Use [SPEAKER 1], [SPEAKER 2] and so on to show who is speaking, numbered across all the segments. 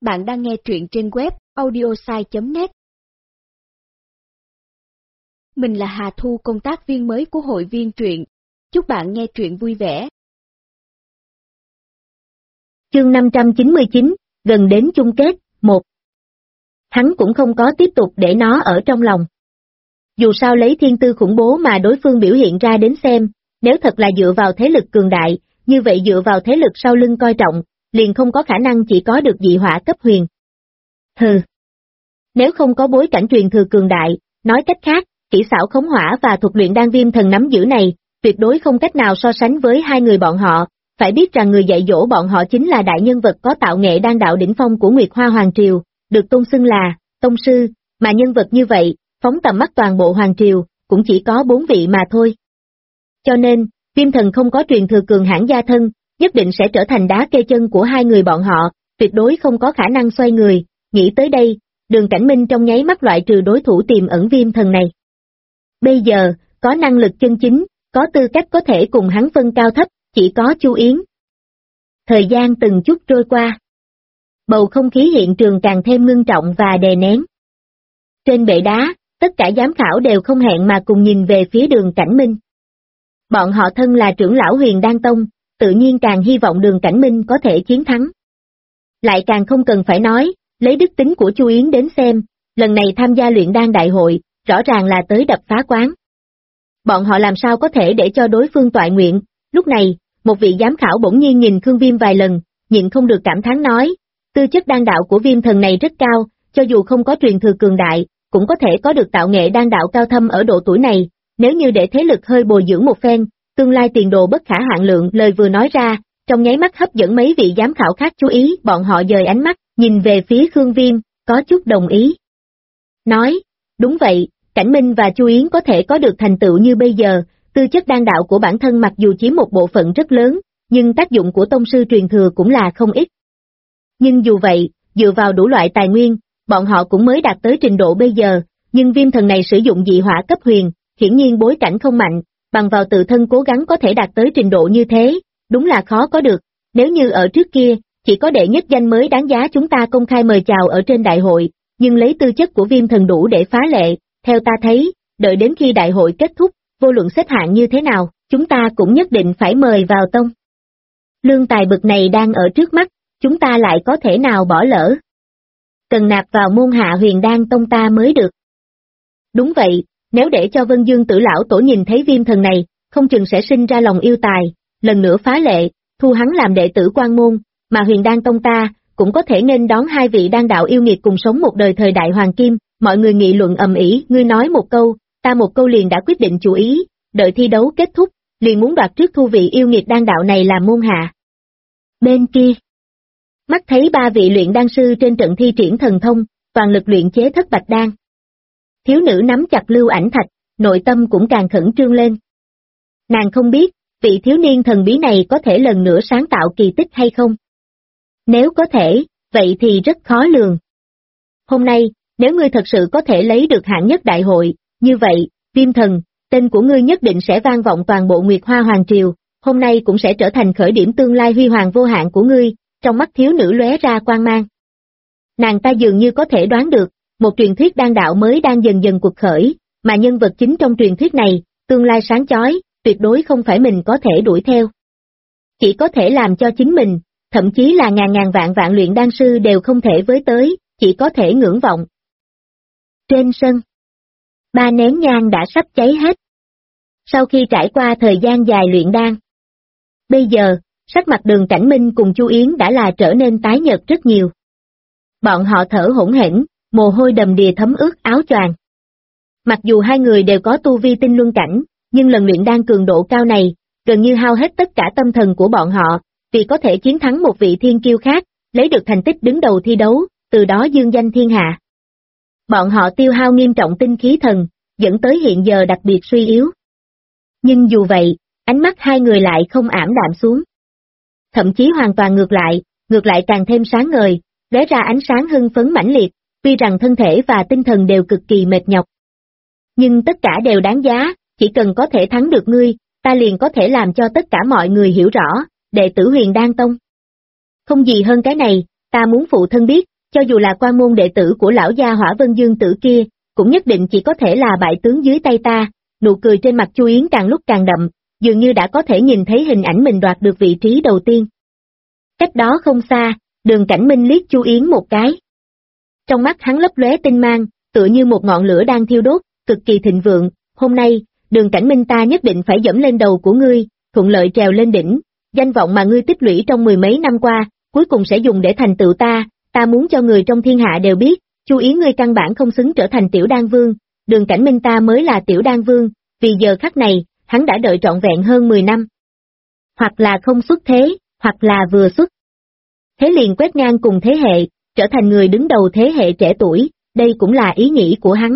[SPEAKER 1] Bạn đang nghe truyện trên web audiosai.net. Mình là Hà Thu, công tác viên mới của hội viên truyện. Chúc bạn nghe truyện vui vẻ.
[SPEAKER 2] Chương 599, gần đến chung kết, 1. Hắn cũng không có tiếp tục để nó ở trong lòng. Dù sao lấy thiên tư khủng bố mà đối phương biểu hiện ra đến xem, nếu thật là dựa vào thế lực cường đại, như vậy dựa vào thế lực sau lưng coi trọng, liền không có khả năng chỉ có được dị hỏa cấp huyền. Hừ. Nếu không có bối cảnh truyền thừa cường đại, nói cách khác, kỹ xảo khống hỏa và thuật luyện đan viêm thần nắm giữ này, tuyệt đối không cách nào so sánh với hai người bọn họ, phải biết rằng người dạy dỗ bọn họ chính là đại nhân vật có tạo nghệ đan đạo đỉnh phong của Nguyệt Hoa Hoàng Triều, được tôn xưng là tông sư, mà nhân vật như vậy, phóng tầm mắt toàn bộ Hoàng Triều, cũng chỉ có 4 vị mà thôi. Cho nên, viêm thần không có truyền thừa cường hãn gia thân, nhất định sẽ trở thành đá kê chân của hai người bọn họ, tuyệt đối không có khả năng xoay người. Nghĩ tới đây, Đường Cảnh Minh trong nháy mắt loại trừ đối thủ tiềm ẩn viêm thần này. Bây giờ, có năng lực chân chính, có tư cách có thể cùng hắn phân cao thấp, chỉ có Chu Yến. Thời gian từng chút trôi qua. Bầu không khí hiện trường càng thêm ngưng trọng và đè nén. Trên bệ đá, tất cả giám khảo đều không hẹn mà cùng nhìn về phía Đường Cảnh Minh. Bọn họ thân là trưởng lão Huyền Đan Tông, tự nhiên càng hy vọng Đường Cảnh Minh có thể chiến thắng. Lại càng không cần phải nói, lấy đức tính của Chu Yến đến xem, lần này tham gia luyện đan đại hội, rõ ràng là tới đập phá quán. Bọn họ làm sao có thể để cho đối phương toại nguyện. Lúc này, một vị giám khảo bỗng nhiên nhìn Khương Viêm vài lần, nhịn không được cảm thán nói, tư chất đan đạo của viêm thần này rất cao, cho dù không có truyền thừa cường đại, cũng có thể có được tạo nghệ đan đạo cao thâm ở độ tuổi này, nếu như để thế lực hơi bồi dưỡng một phen, tương lai tiền đồ bất khả hạn lượng. Lời vừa nói ra, trong nháy mắt hấp dẫn mấy vị giám khảo khác chú ý, bọn họ dời ánh mắt, nhìn về phía Khương Viêm, có chút đồng ý. Nói, đúng vậy, Cảnh Minh và Chu Yến có thể có được thành tựu như bây giờ, tư chất đan đạo của bản thân mặc dù chiếm một bộ phận rất lớn, nhưng tác dụng của tông sư truyền thừa cũng là không ít. Nhưng dù vậy, dựa vào đủ loại tài nguyên, bọn họ cũng mới đạt tới trình độ bây giờ, nhưng viêm thần này sử dụng dị hỏa cấp huyền, hiển nhiên bối cảnh không mạnh, bằng vào tự thân cố gắng có thể đạt tới trình độ như thế, đúng là khó có được. Nếu như ở trước kia, chỉ có đệ nhất danh mới đáng giá chúng ta công khai mời chào ở trên đại hội, nhưng lấy tư chất của viêm thần đủ để phá lệ, theo ta thấy, đợi đến khi đại hội kết thúc, vô luận xếp hạng như thế nào, chúng ta cũng nhất định phải mời vào tông. Lương tài bực này đang ở trước mắt, chúng ta lại có thể nào bỏ lỡ. Cần nạp vào môn hạ Huyền Đan Tông ta mới được. Đúng vậy, nếu để cho Vân Dương Tử lão tổ nhìn thấy viêm thần này, không chừng sẽ sinh ra lòng yêu tài, lần nữa phá lệ, thu hắn làm đệ tử quan môn, mà Huyền Đan Tông ta cũng có thể nên đón hai vị đan đạo yêu nghiệt cùng sống một đời thời đại hoàng kim. Mọi người nghị luận ầm ĩ, ngươi nói một câu, ta một câu liền đã quyết định chủ ý, đợi thi đấu kết thúc, liền muốn đoạt trước thu vị yêu nghiệt đan đạo này làm môn hạ. Bên kia, mắt thấy 3 vị luyện đan sư trên trận thi triển thần thông, toàn lực luyện chế thất bạch đan. Thiếu nữ nắm chặt lưu ảnh thạch, nội tâm cũng càng khẩn trương lên. Nàng không biết, vị thiếu niên thần bí này có thể lần nữa sáng tạo kỳ tích hay không? Nếu có thể, vậy thì rất khó lường. Hôm nay, nếu ngươi thật sự có thể lấy được hạng nhất đại hội, như vậy, viêm thần, tên của ngươi nhất định sẽ vang vọng toàn bộ Nguyệt Hoa Hoàng Triều, hôm nay cũng sẽ trở thành khởi điểm tương lai huy hoàng vô hạn của ngươi. Trong mắt thiếu nữ lóe ra quang mang. Nàng ta dường như có thể đoán được, một truyền thuyết đan đạo mới đang dần dần cuộc khởi, mà nhân vật chính trong truyền thuyết này, tương lai sáng chói, tuyệt đối không phải mình có thể đuổi theo. Chỉ có thể làm cho chính mình, thậm chí là ngàn vạn luyện đan sư đều không thể với tới, chỉ có thể ngưỡng vọng. Trên sân, 3 nén nhang đã sắp cháy hết. Sau khi trải qua thời gian dài luyện đan, bây giờ, sắc mặt Đường Cảnh Minh cùng Chu Yến đã là trở nên tái nhợt rất nhiều. Bọn họ thở hổn hển, mồ hôi đầm đìa thấm ướt áo choàng. Mặc dù hai người đều có tu vi tinh luân cảnh, nhưng lần luyện đan cường độ cao này, gần như hao hết tất cả tâm thần của bọn họ, vì có thể chiến thắng một vị thiên kiêu khác, lấy được thành tích đứng đầu thi đấu, từ đó dương danh thiên hạ. Bọn họ tiêu hao nghiêm trọng tinh khí thần, dẫn tới hiện giờ đặc biệt suy yếu. Nhưng dù vậy, ánh mắt hai người lại không ảm đạm xuống. Thậm chí hoàn toàn ngược lại càng thêm sáng ngời, lóe ra ánh sáng hưng phấn mãnh liệt, tuy rằng thân thể và tinh thần đều cực kỳ mệt nhọc. Nhưng tất cả đều đáng giá, chỉ cần có thể thắng được ngươi, ta liền có thể làm cho tất cả mọi người hiểu rõ, đệ tử Huyền Đan Tông. Không gì hơn cái này, ta muốn phụ thân biết, Cho dù là quan môn đệ tử của lão gia Hỏa Vân Dương Tử kia, cũng nhất định chỉ có thể là bại tướng dưới tay ta. Nụ cười trên mặt Chu Yến càng lúc càng đậm, dường như đã có thể nhìn thấy hình ảnh mình đoạt được vị trí đầu tiên. Cách đó không xa, Đường Cảnh Minh liếc Chu Yến một cái. Trong mắt hắn lấp lóe tinh mang, tựa như một ngọn lửa đang thiêu đốt, cực kỳ thịnh vượng. Hôm nay, Đường Cảnh Minh ta nhất định phải dẫm lên đầu của ngươi, thuận lợi trèo lên đỉnh. Danh vọng mà ngươi tích lũy trong mười mấy năm qua, cuối cùng sẽ dùng để thành tựu ta muốn cho người trong thiên hạ đều biết, Chu Yến ngươi căn bản không xứng trở thành Tiểu Đan Vương, Đường Cảnh Minh ta mới là Tiểu Đan Vương, vì giờ khắc này, hắn đã đợi trọn vẹn hơn 10 năm. Hoặc là không xuất thế, hoặc là vừa xuất. Thế liền quét ngang cùng thế hệ, trở thành người đứng đầu thế hệ trẻ tuổi, đây cũng là ý nghĩ của hắn.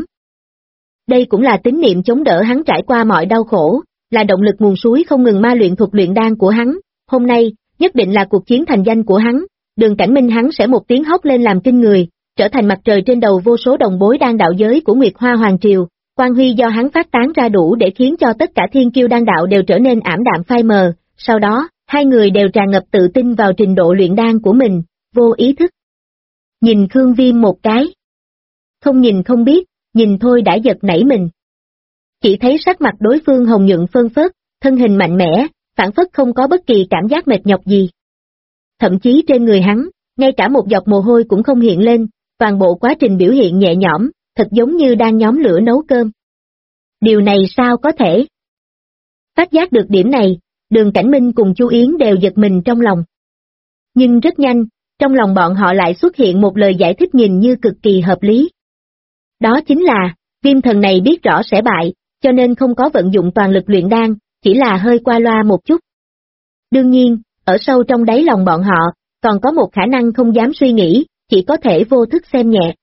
[SPEAKER 2] Đây cũng là tín niệm chống đỡ hắn trải qua mọi đau khổ, là động lực nguồn suối không ngừng ma luyện thuật luyện đan của hắn, hôm nay, nhất định là cuộc chiến thành danh của hắn, Đường Cảnh Minh hắn sẽ một tiếng hót lên làm kinh người, trở thành mặt trời trên đầu vô số đồng bối đan đạo giới của Nguyệt Hoa Hoàng Triều, quang huy do hắn phát tán ra đủ để khiến cho tất cả thiên kiêu đan đạo đều trở nên ảm đạm phai mờ, sau đó, hai người đều tràn ngập tự tin vào trình độ luyện đan của mình, vô ý thức. Nhìn Khương Viêm một cái. Không nhìn không biết, nhìn thôi đã giật nảy mình. Chỉ thấy sắc mặt đối phương hồng nhuận phơn phớt, thân hình mạnh mẽ, phản phất không có bất kỳ cảm giác mệt nhọc gì. Thậm chí trên người hắn, ngay cả một giọt mồ hôi cũng không hiện lên, toàn bộ quá trình biểu hiện nhẹ nhõm, thật giống như đang nhóm lửa nấu cơm. Điều này sao có thể? Phát giác được điểm này, Đường Cảnh Minh cùng Chu Yến đều giật mình trong lòng. Nhưng rất nhanh, trong lòng bọn họ lại xuất hiện một lời giải thích nhìn như cực kỳ hợp lý. Đó chính là, Viêm thần này biết rõ sẽ bại, cho nên không có vận dụng toàn lực luyện đan, chỉ là hơi qua loa một chút. Đương nhiên, ở sâu trong đáy lòng bọn họ, còn có một khả năng không dám suy nghĩ, chỉ có thể vô thức xem nhẹ.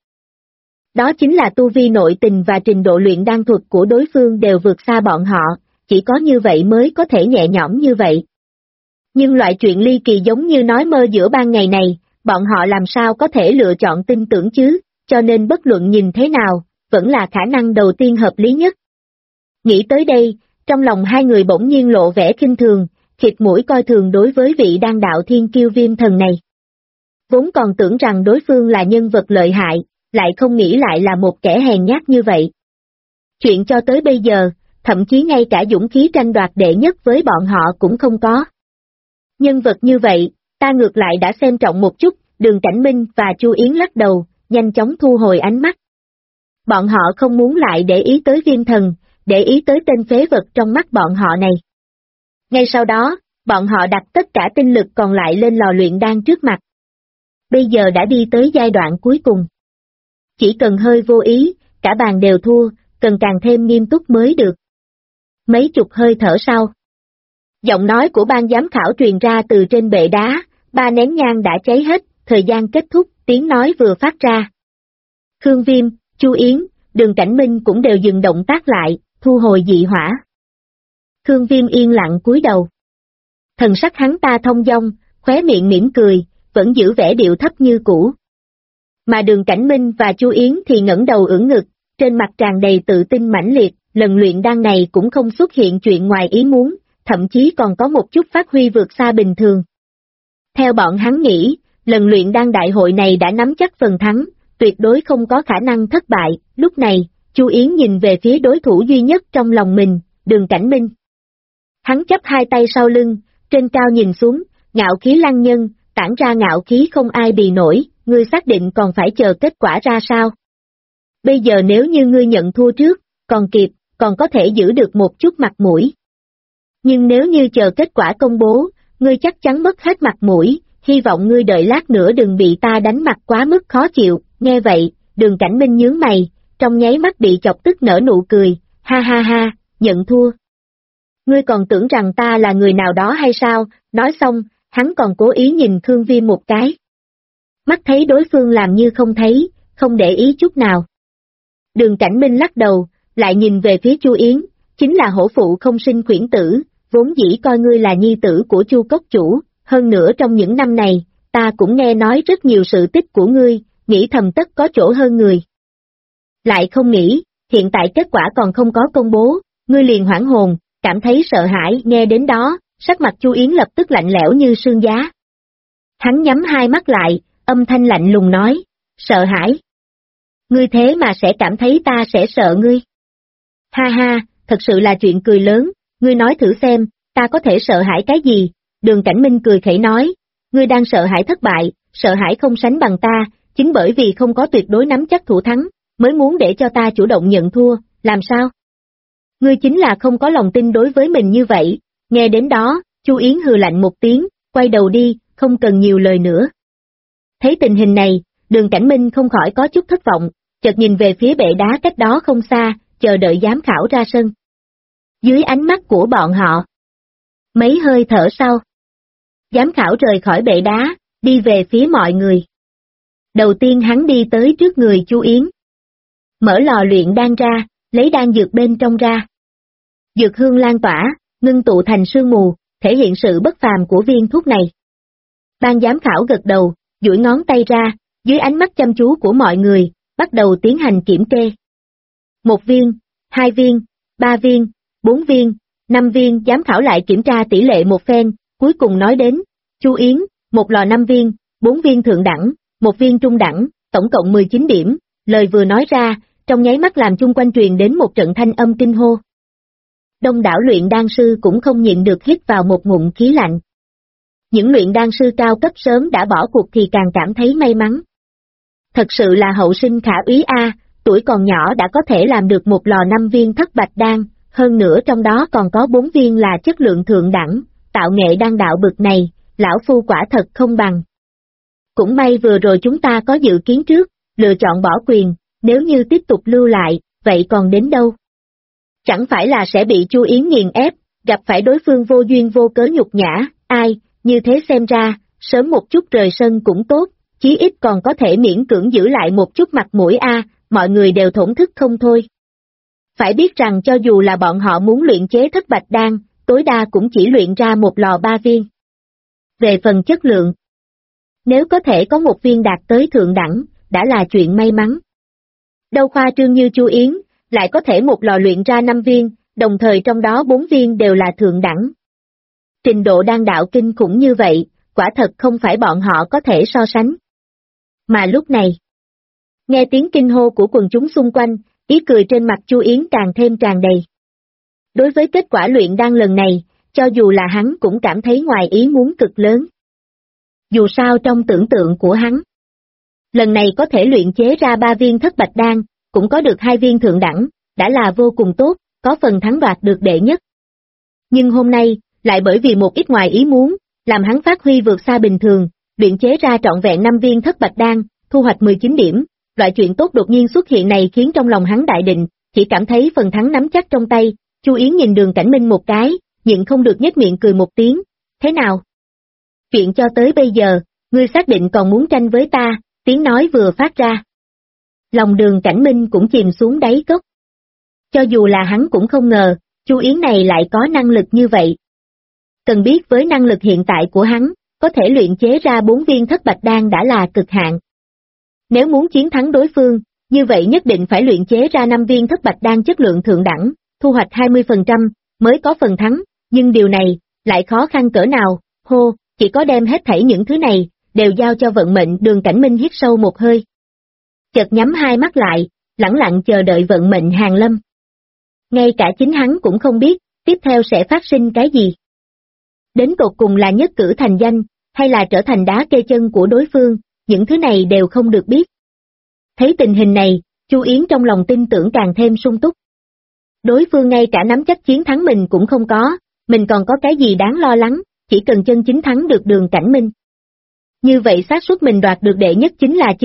[SPEAKER 2] Đó chính là tu vi nội tình và trình độ luyện đan thuật của đối phương đều vượt xa bọn họ, chỉ có như vậy mới có thể nhẹ nhõm như vậy. Nhưng loại chuyện ly kỳ giống như nói mơ giữa ban ngày này, bọn họ làm sao có thể lựa chọn tin tưởng chứ, cho nên bất luận nhìn thế nào, vẫn là khả năng đầu tiên hợp lý nhất. Nghĩ tới đây, trong lòng hai người bỗng nhiên lộ vẻ khinh thường, khịt mũi coi thường đối với vị đan đạo thiên kiêu Viêm thần này. Vốn còn tưởng rằng đối phương là nhân vật lợi hại, lại không nghĩ lại là một kẻ hèn nhát như vậy. Chuyện cho tới bây giờ, thậm chí ngay cả dũng khí tranh đoạt đệ nhất với bọn họ cũng không có. Nhân vật như vậy, ta ngược lại đã xem trọng một chút, Đường Cảnh Minh và Chu Yến lắc đầu, nhanh chóng thu hồi ánh mắt. Bọn họ không muốn lại để ý tới Viêm thần, để ý tới tên phế vật trong mắt bọn họ này. Ngay sau đó, bọn họ đặt tất cả tinh lực còn lại lên lò luyện đan trước mặt. Bây giờ đã đi tới giai đoạn cuối cùng. Chỉ cần hơi vô ý, cả bàn đều thua, cần càng thêm nghiêm túc mới được. Mấy chục hơi thở sau. Giọng nói của ban giám khảo truyền ra từ trên bệ đá, 3 nén nhang đã cháy hết, thời gian kết thúc, tiếng nói vừa phát ra. Khương Viêm, Chu Yến, Đường Cảnh Minh cũng đều dừng động tác lại, thu hồi dị hỏa. Khương Viêm yên lặng cúi đầu. Thần sắc hắn ta thông dong, khóe miệng mỉm cười, vẫn giữ vẻ điệu thấp như cũ. Mà Đường Cảnh Minh và Chu Yến thì ngẩng đầu ưỡn ngực, trên mặt tràn đầy tự tin mãnh liệt, lần luyện đan này cũng không xuất hiện chuyện ngoài ý muốn, thậm chí còn có một chút phát huy vượt xa bình thường. Theo bọn hắn nghĩ, lần luyện đan đại hội này đã nắm chắc phần thắng, tuyệt đối không có khả năng thất bại, lúc này, Chu Yến nhìn về phía đối thủ duy nhất trong lòng mình, Đường Cảnh Minh. Hắn chắp hai tay sau lưng, trên cao nhìn xuống, ngạo khí lăng nhân, tản ra ngạo khí không ai bì nổi, ngươi xác định còn phải chờ kết quả ra sao? Bây giờ nếu như ngươi nhận thua trước, còn kịp, còn có thể giữ được một chút mặt mũi. Nhưng nếu như chờ kết quả công bố, ngươi chắc chắn mất hết mặt mũi, hy vọng ngươi đợi lát nữa đừng bị ta đánh mặt quá mức khó chịu, nghe vậy, Đường Cảnh Minh nhướng mày, trong nháy mắt bị chọc tức nở nụ cười, ha ha ha, nhận thua. Ngươi còn tưởng rằng ta là người nào đó hay sao, nói xong, hắn còn cố ý nhìn Khương Viêm một cái. Mắt thấy đối phương làm như không thấy, không để ý chút nào. Đường Cảnh Minh lắc đầu, lại nhìn về phía Chu Yến, chính là hổ phụ không sinh khuyển tử, vốn dĩ coi ngươi là nhi tử của Chu cốc chủ, hơn nữa trong những năm này, ta cũng nghe nói rất nhiều sự tích của ngươi, nghĩ thầm tất có chỗ hơn người. Lại không nghĩ, hiện tại kết quả còn không có công bố, ngươi liền hoảng hồn, cảm thấy sợ hãi, nghe đến đó, sắc mặt Chu Yến lập tức lạnh lẽo như sương giá. Hắn nhắm hai mắt lại, âm thanh lạnh lùng nói, Sợ hãi? Ngươi thế mà sẽ cảm thấy ta sẽ sợ ngươi? Ha ha, thật sự là chuyện cười lớn, ngươi nói thử xem, ta có thể sợ hãi cái gì? Đường Cảnh Minh cười khẩy nói, ngươi đang sợ hãi thất bại, sợ hãi không sánh bằng ta, chính bởi vì không có tuyệt đối nắm chắc thủ thắng, mới muốn để cho ta chủ động nhận thua, làm sao? Ngươi chính là không có lòng tin đối với mình như vậy, nghe đến đó, Chu Yến hừ lạnh một tiếng, quay đầu đi, không cần nhiều lời nữa. Thấy tình hình này, Đường Cảnh Minh không khỏi có chút thất vọng, chợt nhìn về phía bệ đá cách đó không xa, chờ đợi giám khảo ra sân. Dưới ánh mắt của bọn họ, mấy hơi thở sau, giám khảo rời khỏi bệ đá, đi về phía mọi người. Đầu tiên hắn đi tới trước người Chu Yến. Mở lò luyện đan ra, lấy đan dược bên trong ra. Dược hương lan tỏa, ngưng tụ thành sương mù, thể hiện sự bất phàm của viên thuốc này. Ban giám khảo gật đầu, duỗi ngón tay ra, dưới ánh mắt chăm chú của mọi người, bắt đầu tiến hành kiểm kê. 1 viên, 2 viên, 3 viên, 4 viên, 5 viên, giám khảo lại kiểm tra tỷ lệ một phen, cuối cùng nói đến, Chu Yến, 1 lò 5 viên, 4 viên thượng đẳng, 1 viên trung đẳng, tổng cộng 19 điểm, lời vừa nói ra, trong nháy mắt làm chung quanh truyền đến một trận thanh âm kinh hô. Đông đảo luyện đan sư cũng không nhịn được hít vào một ngụm khí lạnh. Những luyện đan sư cao cấp sớm đã bỏ cuộc thì càng cảm thấy may mắn. Thật sự là hậu sinh khả úy a, tuổi còn nhỏ đã có thể làm được 1 lò 5 viên thất bạch đan, hơn nữa trong đó còn có 4 viên là chất lượng thượng đẳng, tạo nghệ đan đạo bực này, lão phu quả thật không bằng. Cũng may vừa rồi chúng ta có dự kiến trước, lựa chọn bỏ quyền, nếu như tiếp tục lưu lại, vậy còn đến đâu? Chẳng phải là sẽ bị Chu Yến nghiền ép, gặp phải đối phương vô duyên vô cớ nhục nhã, ai, như thế xem ra, sớm một chút rời sân cũng tốt, chí ít còn có thể miễn cưỡng giữ lại một chút mặt mũi a, mọi người đều thổn thức không thôi. Phải biết rằng cho dù là bọn họ muốn luyện chế thất bạch đan, tối đa cũng chỉ luyện ra 1 lò 3 viên. Về phần chất lượng, nếu có thể có 1 viên đạt tới thượng đẳng, đã là chuyện may mắn. Đâu khoa trương như Chu Yến, lại có thể 1 lò luyện ra 5 viên, đồng thời trong đó 4 viên đều là thượng đẳng. Trình độ đan đạo kinh khủng như vậy, quả thật không phải bọn họ có thể so sánh. Mà lúc này, nghe tiếng kinh hô của quần chúng xung quanh, ý cười trên mặt Chu Yến càng thêm tràn đầy. Đối với kết quả luyện đan lần này, cho dù là hắn cũng cảm thấy ngoài ý muốn cực lớn. Dù sao trong tưởng tượng của hắn, lần này có thể luyện chế ra 3 viên thất bạch đan, cũng có được 2 viên thượng đẳng, đã là vô cùng tốt, có phần thắng đoạt được đệ nhất. Nhưng hôm nay, lại bởi vì một ít ngoài ý muốn, làm hắn phát huy vượt xa bình thường, luyện chế ra trọn vẹn 5 viên thất bạch đan, thu hoạch 19 điểm, loại chuyện tốt đột nhiên xuất hiện này khiến trong lòng hắn đại định, chỉ cảm thấy phần thắng nắm chắc trong tay. Chu Yến nhìn Đường Cảnh Minh một cái, nhịn không được nhếch miệng cười một tiếng, thế nào? Chuyện cho tới bây giờ, ngươi xác định còn muốn tranh với ta, tiếng nói vừa phát ra. Lòng Đường Cảnh Minh cũng chìm xuống đáy cốc. Cho dù là hắn cũng không ngờ, Chu Yến này lại có năng lực như vậy. Cần biết với năng lực hiện tại của hắn, có thể luyện chế ra 4 viên thất bạch đan đã là cực hạn. Nếu muốn chiến thắng đối phương, như vậy nhất định phải luyện chế ra 5 viên thất bạch đan chất lượng thượng đẳng, thu hoạch 20%, mới có phần thắng, nhưng điều này, lại khó khăn cỡ nào, hô, chỉ có đem hết thảy những thứ này, đều giao cho vận mệnh. Đường Cảnh Minh hít sâu một hơi. Chợt nhắm hai mắt lại, lẳng lặng chờ đợi vận mệnh hàng lâm. Ngay cả chính hắn cũng không biết, tiếp theo sẽ phát sinh cái gì. Đến tột cùng là nhất cử thành danh, hay là trở thành đá kê chân của đối phương, những thứ này đều không được biết. Thấy tình hình này, Chu Yến trong lòng tin tưởng càng thêm sung túc. Đối phương ngay cả nắm chắc chiến thắng mình cũng không có, mình còn có cái gì đáng lo lắng, chỉ cần chân chính thắng được Đường Cảnh Minh. Như vậy xác suất mình đoạt được đệ nhất chính là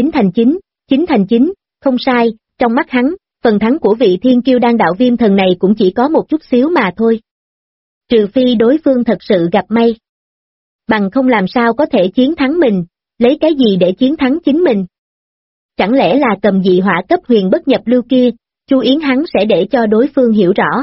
[SPEAKER 2] 9/9, không sai, trong mắt hắn, phần thắng của vị thiên kiêu đan đạo Viêm Thần này cũng chỉ có một chút xíu mà thôi. Trừ phi đối phương thật sự gặp may. Bằng không làm sao có thể chiến thắng mình, lấy cái gì để chiến thắng chính mình. Chẳng lẽ là cầm dị hỏa cấp huyền bất nhập lưu kia, Chu Yến hắn sẽ để cho đối phương hiểu rõ.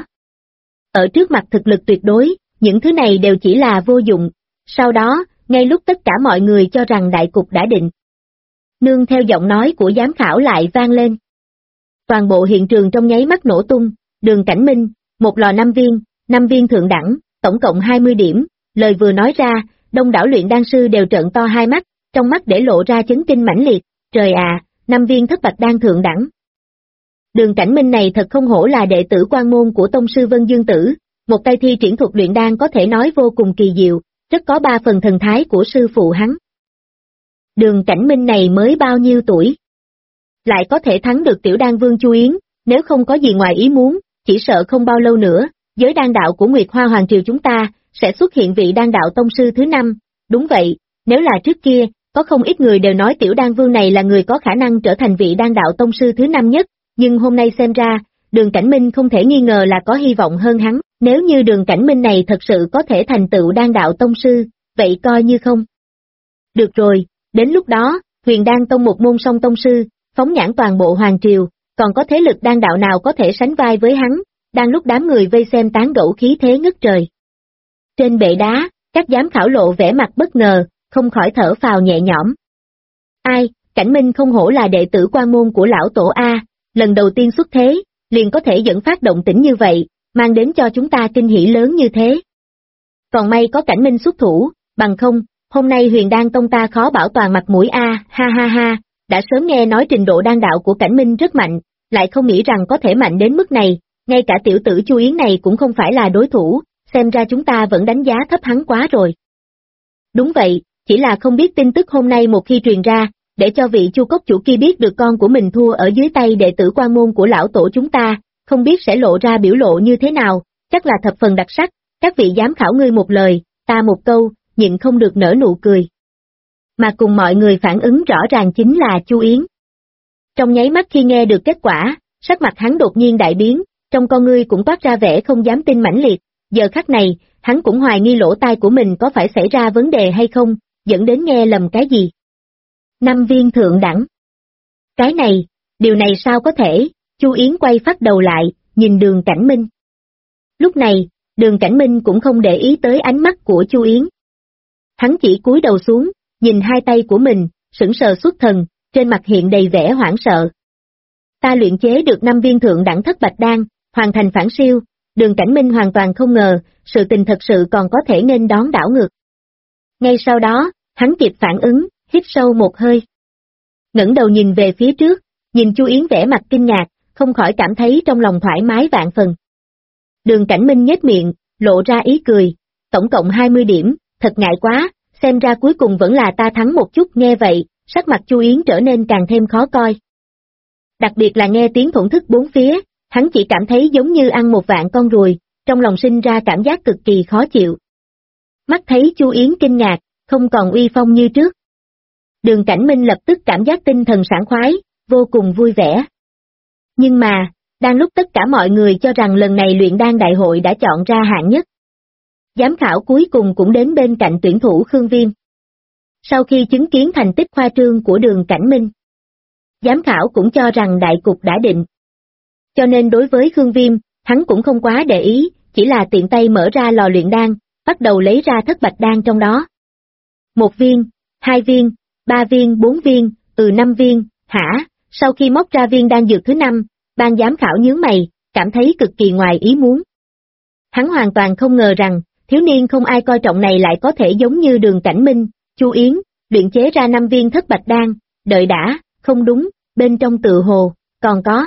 [SPEAKER 2] Ở trước mặt thực lực tuyệt đối, những thứ này đều chỉ là vô dụng, sau đó, ngay lúc tất cả mọi người cho rằng đại cục đã định. Nương theo giọng nói của giám khảo lại vang lên. Toàn bộ hiện trường trong nháy mắt nổ tung, Đường Cảnh Minh, 1 lò 5 viên thượng đẳng, tổng cộng 20 điểm, lời vừa nói ra, đông đảo luyện đan sư đều trợn to hai mắt, trong mắt để lộ ra chấn kinh mãnh liệt, trời à, 5 viên thất bạch đan thượng đẳng. Đường Cảnh Minh này thật không hổ là đệ tử quan môn của tông sư Vân Dương Tử, một tay thi triển thuật luyện đan có thể nói vô cùng kỳ diệu, rất có 3 phần thần thái của sư phụ hắn. Đường Cảnh Minh này mới bao nhiêu tuổi? Lại có thể thắng được tiểu đan vương Chu Yến, nếu không có gì ngoài ý muốn, chỉ sợ không bao lâu nữa, giới đan đạo của Nguyệt Hoa Hoàng Triều chúng ta, sẽ xuất hiện vị đan đạo tông sư thứ 5, đúng vậy, nếu là trước kia, có không ít người đều nói tiểu đan vương này là người có khả năng trở thành vị đan đạo tông sư thứ 5 nhất, nhưng hôm nay xem ra, Đường Cảnh Minh không thể nghi ngờ là có hy vọng hơn hắn, nếu như Đường Cảnh Minh này thật sự có thể thành tựu đan đạo tông sư, vậy coi như không. Được rồi, đến lúc đó, Huyền Đan Tông một môn song tông sư, phóng nhãn toàn bộ Hoàng Triều, còn có thế lực đan đạo nào có thể sánh vai với hắn, đang lúc đám người vây xem tán gẫu khí thế ngất trời. Trên bệ đá, các giám khảo lộ vẻ mặt bất ngờ, không khỏi thở phào nhẹ nhõm. Ai, Cảnh Minh không hổ là đệ tử quan môn của lão tổ A, lần đầu tiên xuất thế, liền có thể dẫn phát động tĩnh như vậy, mang đến cho chúng ta kinh hỉ lớn như thế. Còn may có Cảnh Minh xuất thủ, bằng không, hôm nay Huyền Đan Tông ta khó bảo toàn mặt mũi A, ha ha ha, đã sớm nghe nói trình độ đan đạo của Cảnh Minh rất mạnh, lại không nghĩ rằng có thể mạnh đến mức này, ngay cả tiểu tử Chu Yến này cũng không phải là đối thủ, xem ra chúng ta vẫn đánh giá thấp hắn quá rồi. Đúng vậy, chỉ là không biết tin tức hôm nay một khi truyền ra, để cho vị Chu cốc chủ kia biết được con của mình thua ở dưới tay đệ tử quan môn của lão tổ chúng ta, không biết sẽ lộ ra biểu lộ như thế nào, chắc là thập phần đặc sắc, các vị giám khảo ngươi một lời, ta một câu, nhịn không được nở nụ cười. Mà cùng mọi người phản ứng rõ ràng chính là Chu Yến. Trong nháy mắt khi nghe được kết quả, sắc mặt hắn đột nhiên đại biến, trong con ngươi cũng toát ra vẻ không dám tin mãnh liệt, giờ khắc này, hắn cũng hoài nghi lỗ tai của mình có phải xảy ra vấn đề hay không, dẫn đến nghe lầm cái gì. 5 viên thượng đẳng. Cái này, điều này sao có thể, Chu Yến quay phát đầu lại, nhìn Đường Cảnh Minh. Lúc này, Đường Cảnh Minh cũng không để ý tới ánh mắt của Chu Yến. Hắn chỉ cúi đầu xuống, nhìn hai tay của mình, sững sờ xuất thần, trên mặt hiện đầy vẻ hoảng sợ. Ta luyện chế được 5 viên thượng đẳng thất bạch đan, hoàn thành phản siêu, Đường Cảnh Minh hoàn toàn không ngờ, sự tình thật sự còn có thể nghênh đón đảo ngược. Ngay sau đó, hắn kịp phản ứng, hít sâu một hơi. Ngẩng đầu nhìn về phía trước, nhìn Chu Yến vẻ mặt kinh ngạc, không khỏi cảm thấy trong lòng thoải mái vạn phần. Đường Cảnh Minh nhếch miệng, lộ ra ý cười, tổng cộng 20 điểm, thật ngại quá, xem ra cuối cùng vẫn là ta thắng một chút, nghe vậy, sắc mặt Chu Yến trở nên càng thêm khó coi. Đặc biệt là nghe tiếng thổn thức bốn phía, hắn chỉ cảm thấy giống như ăn một vạn con ruồi, trong lòng sinh ra cảm giác cực kỳ khó chịu. Mắt thấy Chu Yến kinh ngạc, không còn uy phong như trước. Đường Cảnh Minh lập tức cảm giác tinh thần sảng khoái, vô cùng vui vẻ. Nhưng mà, đang lúc tất cả mọi người cho rằng lần này luyện đan đại hội đã chọn ra hạng nhất. Giám khảo cuối cùng cũng đến bên cạnh tuyển thủ Khương Viêm. Sau khi chứng kiến thành tích khoa trương của Đường Cảnh Minh, giám khảo cũng cho rằng đại cục đã định. Cho nên đối với Khương Viêm, hắn cũng không quá để ý, chỉ là tiện tay mở ra lò luyện đan, bắt đầu lấy ra thất bạch đan trong đó. 1 viên, 2 viên, 3 viên, 4 viên, 5 viên, hả? Sau khi móc ra viên đan dược thứ 5, ban giám khảo nhướng mày, cảm thấy cực kỳ ngoài ý muốn. Hắn hoàn toàn không ngờ rằng, thiếu niên không ai coi trọng này lại có thể giống như Đường Cảnh Minh, Chu Yến, luyện chế ra 5 viên thất bạch đan, đợi đã, không đúng, bên trong tự hồ, còn có.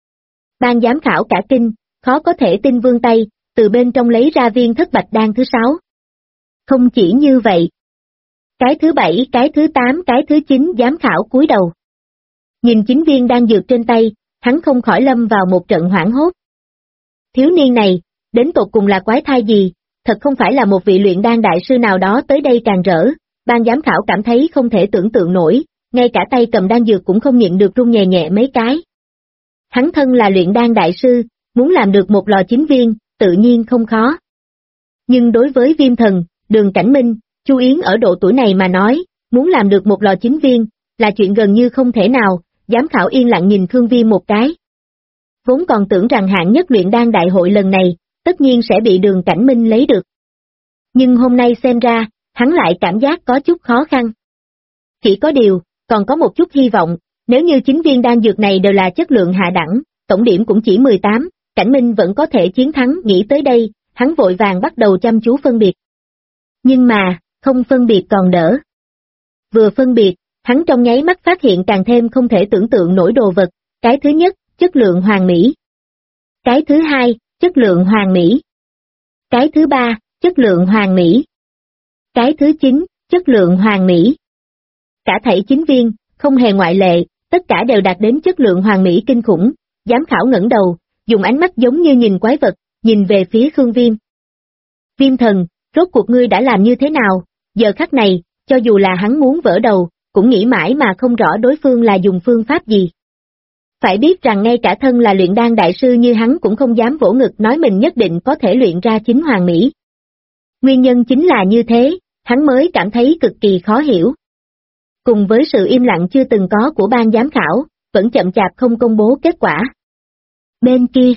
[SPEAKER 2] Ban giám khảo cả kinh, khó có thể tin vươn tay, từ bên trong lấy ra viên thất bạch đan thứ 6. Không chỉ như vậy. Cái thứ 7, cái thứ 8, cái thứ 9 giám khảo cúi đầu. Nhìn 9 viên đan dược trên tay, hắn không khỏi lâm vào một trận hoảng hốt. Thiếu niên này, đến tột cùng là quái thai gì, thật không phải là một vị luyện đan đại sư nào đó tới đây càng rỡ, ban giám khảo cảm thấy không thể tưởng tượng nổi, ngay cả tay cầm đan dược cũng không nhịn được run nhẹ nhẹ mấy cái. Hắn thân là luyện đan đại sư, muốn làm được một lò 9 viên, tự nhiên không khó. Nhưng đối với Viêm Thần, Đường Cảnh Minh, Chu Yến ở độ tuổi này mà nói, muốn làm được một lò 9 viên, là chuyện gần như không thể nào, giám khảo yên lặng nhìn Khương Viêm một cái. Vốn còn tưởng rằng hạng nhất luyện đan đại hội lần này, tất nhiên sẽ bị Đường Cảnh Minh lấy được. Nhưng hôm nay xem ra, hắn lại cảm giác có chút khó khăn. Chỉ có điều, còn có một chút hy vọng, nếu như 9 viên đan dược này đều là chất lượng hạ đẳng, tổng điểm cũng chỉ 18, Cảnh Minh vẫn có thể chiến thắng, nghĩ tới đây, hắn vội vàng bắt đầu chăm chú phân biệt. Nhưng mà, không phân biệt còn đỡ. Vừa phân biệt, Hắn trong nháy mắt phát hiện càng thêm không thể tưởng tượng nổi đồ vật, cái thứ nhất, chất lượng hoàn mỹ. Cái thứ hai, chất lượng hoàn mỹ. Cái thứ ba, chất lượng hoàn mỹ. Cái thứ 9, chất lượng hoàn mỹ. Cả thảy 9 viên, không hề ngoại lệ, tất cả đều đạt đến chất lượng hoàn mỹ kinh khủng. Giám khảo ngẩng đầu, dùng ánh mắt giống như nhìn quái vật, nhìn về phía Khương Viêm. Viêm thần, rốt cuộc ngươi đã làm như thế nào? Giờ khắc này, cho dù là hắn muốn vỡ đầu, cũng nghĩ mãi mà không rõ đối phương là dùng phương pháp gì. Phải biết rằng ngay cả thân là luyện đan đại sư như hắn cũng không dám vỗ ngực nói mình nhất định có thể luyện ra chính hoàn mỹ. Nguyên nhân chính là như thế, hắn mới cảm thấy cực kỳ khó hiểu. Cùng với sự im lặng chưa từng có của ban giám khảo, vẫn chậm chạp không công bố kết quả. Bên kia,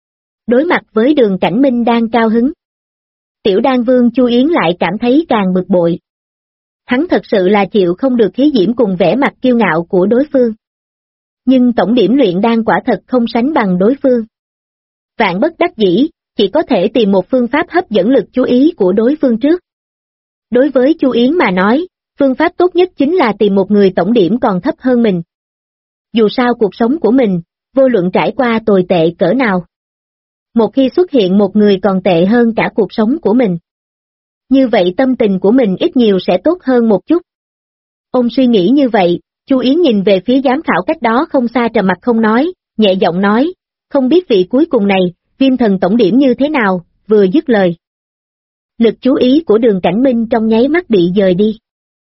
[SPEAKER 2] đối mặt với Đường Cảnh Minh đang cao hứng. Tiểu đan vương Chu Yến lại cảm thấy càng bực bội. Hắn thật sự là chịu không được khí diễm cùng vẻ mặt kiêu ngạo của đối phương. Nhưng tổng điểm luyện đan quả thật không sánh bằng đối phương. Vạn bất đắc dĩ, chỉ có thể tìm một phương pháp hấp dẫn lực chú ý của đối phương trước. Đối với Chu Yến mà nói, phương pháp tốt nhất chính là tìm một người tổng điểm còn thấp hơn mình. Dù sao cuộc sống của mình, vô luận trải qua tồi tệ cỡ nào. Một khi xuất hiện một người còn tệ hơn cả cuộc sống của mình. Như vậy tâm tình của mình ít nhiều sẽ tốt hơn một chút. Ông suy nghĩ như vậy, Chu Yến nhìn về phía giám khảo cách đó không xa trầm mặt không nói, nhẹ giọng nói, không biết vị cuối cùng này, Viêm thần tổng điểm như thế nào, vừa dứt lời. Lực chú ý của Đường Cảnh Minh trong nháy mắt bị dời đi.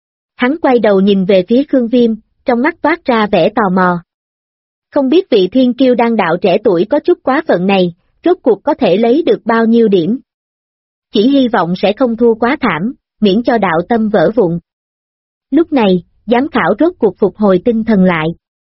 [SPEAKER 2] Hắn quay đầu nhìn về phía Khương Viêm, trong mắt toát ra vẻ tò mò. Không biết vị thiên kiêu đan đạo trẻ tuổi có chút quá phận này, rốt cuộc có thể lấy được bao nhiêu điểm. Chỉ hy vọng sẽ không thua quá thảm, miễn cho đạo tâm vỡ vụn. Lúc này, giám khảo rốt cuộc phục hồi tinh thần lại.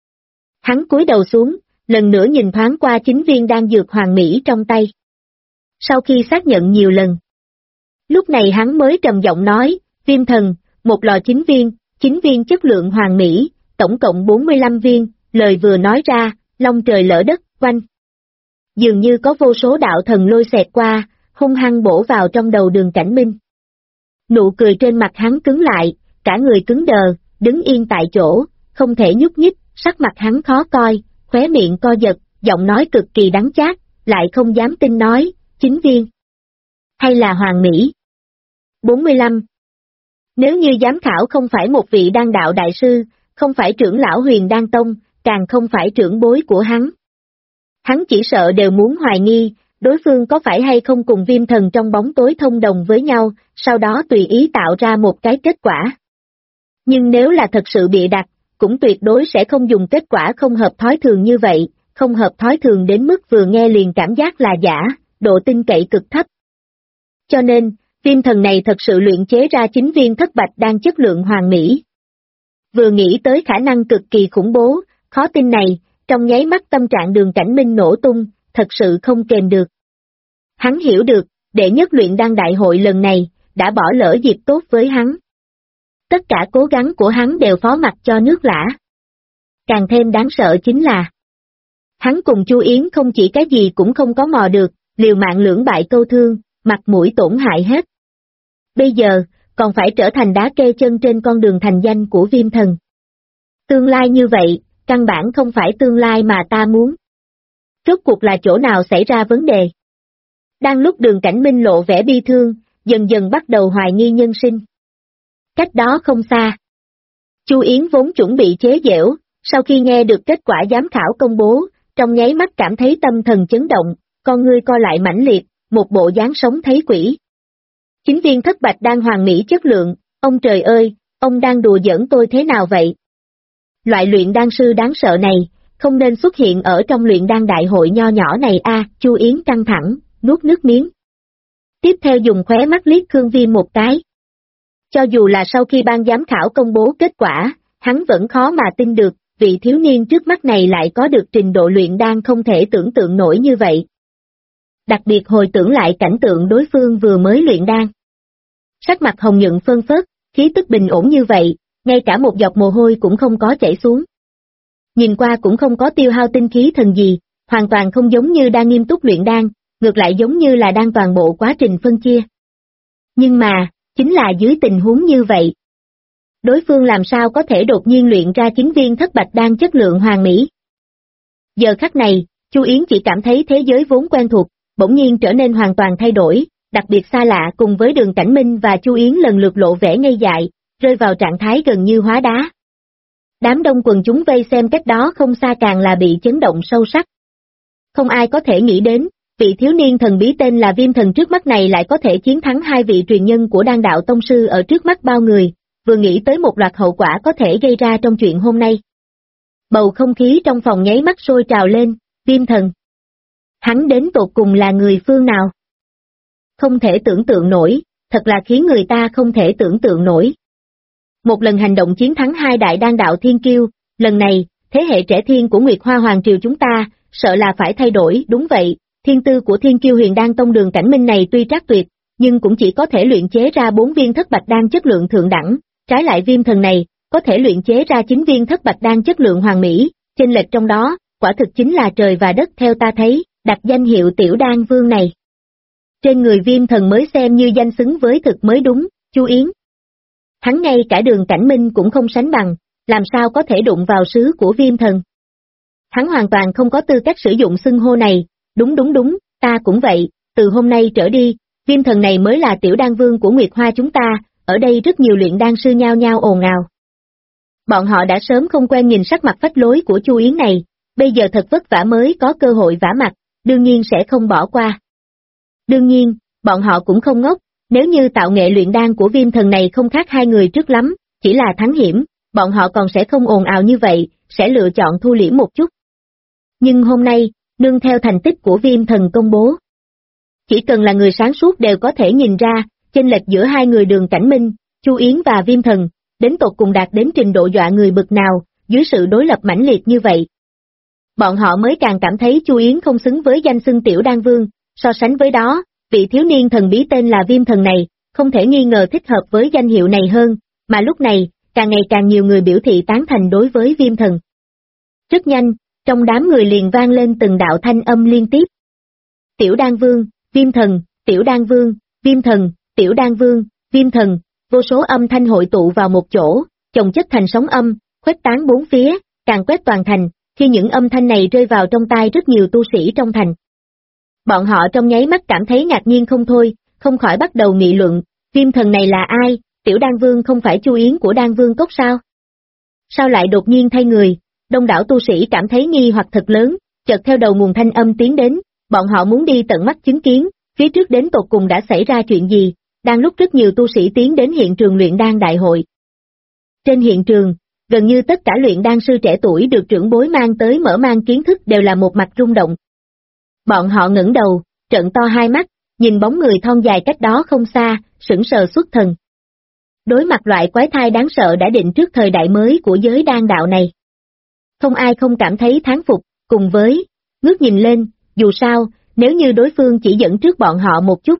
[SPEAKER 2] Hắn cúi đầu xuống, lần nữa nhìn thoáng qua 9 viên đan dược hoàn mỹ trong tay. Sau khi xác nhận nhiều lần, lúc này hắn mới trầm giọng nói, Viêm thần, một lò 9 viên chất lượng hoàn mỹ, tổng cộng 45 viên, lời vừa nói ra, long trời lỡ đất, oanh. Dường như có vô số đạo thần lôi xẹt qua, hung hăng bổ vào trong đầu Đường Cảnh Minh. Nụ cười trên mặt hắn cứng lại, cả người cứng đờ, đứng yên tại chỗ, không thể nhúc nhích, sắc mặt hắn khó coi, khóe miệng co giật, giọng nói cực kỳ đắng chát, lại không dám tin nói, 9 viên. Hay là hoàn mỹ? 45. Nếu như giám khảo không phải một vị đan đạo đại sư, không phải trưởng lão Huyền Đan Tông, càng không phải trưởng bối của hắn. Hắn chỉ sợ đều muốn hoài nghi, đối phương có phải hay không cùng Viêm thần trong bóng tối thông đồng với nhau, sau đó tùy ý tạo ra một cái kết quả. Nhưng nếu là thật sự bịa đặt, cũng tuyệt đối sẽ không dùng kết quả không hợp thói thường như vậy, không hợp thói thường đến mức vừa nghe liền cảm giác là giả, độ tin cậy cực thấp. Cho nên, Viêm thần này thật sự luyện chế ra 9 viên thất bạch đan chất lượng hoàn mỹ. Vừa nghĩ tới khả năng cực kỳ khủng bố, khó tin này, trong nháy mắt tâm trạng Đường Cảnh Minh nổ tung, thật sự không kềm được. Hắn hiểu được, đệ nhất luyện đan đại hội lần này, đã bỏ lỡ dịp tốt với hắn. Tất cả cố gắng của hắn đều phó mặc cho nước lã. Càng thêm đáng sợ chính là, hắn cùng Chu Yến không chỉ cái gì cũng không có mò được, liều mạng lưỡng bại câu thương, mặt mũi tổn hại hết. Bây giờ, còn phải trở thành đá kê chân trên con đường thành danh của Viêm thần. Tương lai như vậy, căn bản không phải tương lai mà ta muốn. Rốt cuộc là chỗ nào xảy ra vấn đề? Đang lúc Đường Cảnh Minh lộ vẻ bi thương, dần dần bắt đầu hoài nghi nhân sinh. Cách đó không xa. Chu Yến vốn chuẩn bị chế giễu, sau khi nghe được kết quả giám khảo công bố, trong nháy mắt cảm thấy tâm thần chấn động, con ngươi co lại mãnh liệt, một bộ dáng sống thấy quỷ. 9 viên thất bạch đan hoàn mỹ chất lượng, ông trời ơi, ông đang đùa giỡn tôi thế nào vậy? Loại luyện đan sư đáng sợ này, không nên xuất hiện ở trong luyện đan đại hội nho nhỏ này a. Chu Yến căng thẳng, nuốt nước miếng. Tiếp theo dùng khóe mắt liếc Khương Viêm một cái. Cho dù là sau khi ban giám khảo công bố kết quả, hắn vẫn khó mà tin được, vị thiếu niên trước mắt này lại có được trình độ luyện đan không thể tưởng tượng nổi như vậy. Đặc biệt hồi tưởng lại cảnh tượng đối phương vừa mới luyện đan. Sắc mặt hồng nhuận phơn phớt, khí tức bình ổn như vậy, ngay cả một giọt mồ hôi cũng không có chảy xuống. Nhìn qua cũng không có tiêu hao tinh khí thần gì, hoàn toàn không giống như đang nghiêm túc luyện đan, ngược lại giống như là đang toàn bộ quá trình phân chia. Nhưng mà, chính là dưới tình huống như vậy. đối phương làm sao có thể đột nhiên luyện ra 9 viên thất bạch đan chất lượng hoàn mỹ. Giờ khắc này, Chu Yến chỉ cảm thấy thế giới vốn quen thuộc, bỗng nhiên trở nên hoàn toàn thay đổi, đặc biệt xa lạ, cùng với Đường Cảnh Minh và Chu Yến lần lượt lộ vẻ ngây dại, rơi vào trạng thái gần như hóa đá. Đám đông quần chúng vây xem cách đó không xa càng là bị chấn động sâu sắc. Không ai có thể nghĩ đến, vị thiếu niên thần bí tên là Viêm Thần trước mắt này lại có thể chiến thắng hai vị truyền nhân của Đan Đạo Tông Sư ở trước mắt bao người, vừa nghĩ tới một loạt hậu quả có thể gây ra trong chuyện hôm nay. Bầu không khí trong phòng nháy mắt sôi trào lên, Viêm Thần. Hắn đến tột cùng là người phương nào? Không thể tưởng tượng nổi, thật là khiến người ta không thể tưởng tượng nổi. Một lần hành động chiến thắng hai đại đan đạo thiên kiêu, lần này, thế hệ trẻ thiên của Nguyệt Hoa Hoàng Triều chúng ta, sợ là phải thay đổi. Đúng vậy, thiên tư của thiên kiêu Huyền Đan Tông Đường Cảnh Minh này tuy trác tuyệt, nhưng cũng chỉ có thể luyện chế ra 4 viên thất bạch đan chất lượng thượng đẳng, trái lại Viêm Thần này, có thể luyện chế ra 9 viên thất bạch đan chất lượng hoàn mỹ, chênh lệch trong đó, quả thực chính là trời và đất. Theo ta thấy, đặt danh hiệu Tiểu Đan Vương này trên người Viêm Thần mới xem như danh xứng với thực mới đúng. Chu Yến. Hắn ngay cả Đường Cảnh Minh cũng không sánh bằng, làm sao có thể đụng vào sứ của Viêm Thần. Hắn hoàn toàn không có tư cách sử dụng xưng hô này. Đúng, ta cũng vậy, từ hôm nay trở đi, Viêm Thần này mới là Tiểu Đan Vương của Nguyệt Hoa chúng ta. Ở đây rất nhiều luyện đan sư nhao nhao ồn ào. Bọn họ đã sớm không quen nhìn sắc mặt phách lối của Chu Yến này, bây giờ thật vất vả mới có cơ hội vả mặt, đương nhiên sẽ không bỏ qua. Đương nhiên, bọn họ cũng không ngốc, nếu như tạo nghệ luyện đan của Viêm Thần này không khác hai người trước lắm, chỉ là thắng hiểm, bọn họ còn sẽ không ồn ào như vậy, sẽ lựa chọn thu liễm một chút. Nhưng hôm nay, nương theo thành tích của Viêm Thần công bố, chỉ cần là người sáng suốt đều có thể nhìn ra, chênh lệch giữa hai người Đường Cảnh Minh, Chu Yến và Viêm Thần, đến tột cùng đạt đến trình độ dọa người bực nào, dưới sự đối lập mãnh liệt như vậy. Bọn họ mới càng cảm thấy Chu Yến không xứng với danh xưng Tiểu Đan Vương, so sánh với đó, vị thiếu niên thần bí tên là Viêm Thần này, không thể nghi ngờ thích hợp với danh hiệu này hơn, mà lúc này, càng ngày càng nhiều người biểu thị tán thành đối với Viêm Thần. Rất nhanh, trong đám người liền vang lên từng đạo thanh âm liên tiếp. Tiểu Đan Vương, Viêm Thần, Tiểu Đan Vương, Viêm Thần, Tiểu Đan Vương, Viêm Thần, vô số âm thanh hội tụ vào một chỗ, chồng chất thành sóng âm, khuếch tán bốn phía, càng quét toàn thành, khi những âm thanh này rơi vào trong tai rất nhiều tu sĩ trong thành. Bọn họ trong nháy mắt cảm thấy ngạc nhiên không thôi, không khỏi bắt đầu nghị luận, Viêm Thần này là ai, Tiểu Đan Vương không phải Chu Yến của Đan Vương Cốc sao? Sao lại đột nhiên thay người? Đông đảo tu sĩ cảm thấy nghi hoặc thật lớn, chợt theo đầu nguồn thanh âm tiến đến, bọn họ muốn đi tận mắt chứng kiến, phía trước đến tột cùng đã xảy ra chuyện gì. Đang lúc rất nhiều tu sĩ tiến đến hiện trường luyện đan đại hội. Trên hiện trường, gần như tất cả luyện đan sư trẻ tuổi được trưởng bối mang tới mở mang kiến thức đều là một mặt rung động. Bọn họ ngẩng đầu, trợn to hai mắt, nhìn bóng người thon dài cách đó không xa, sững sờ xuất thần. Đối mặt loại quái thai đáng sợ đã định trước thời đại mới của giới đan đạo này. Không ai không cảm thấy thán phục, cùng với, ngước nhìn lên, dù sao, nếu như đối phương chỉ dẫn trước bọn họ một chút.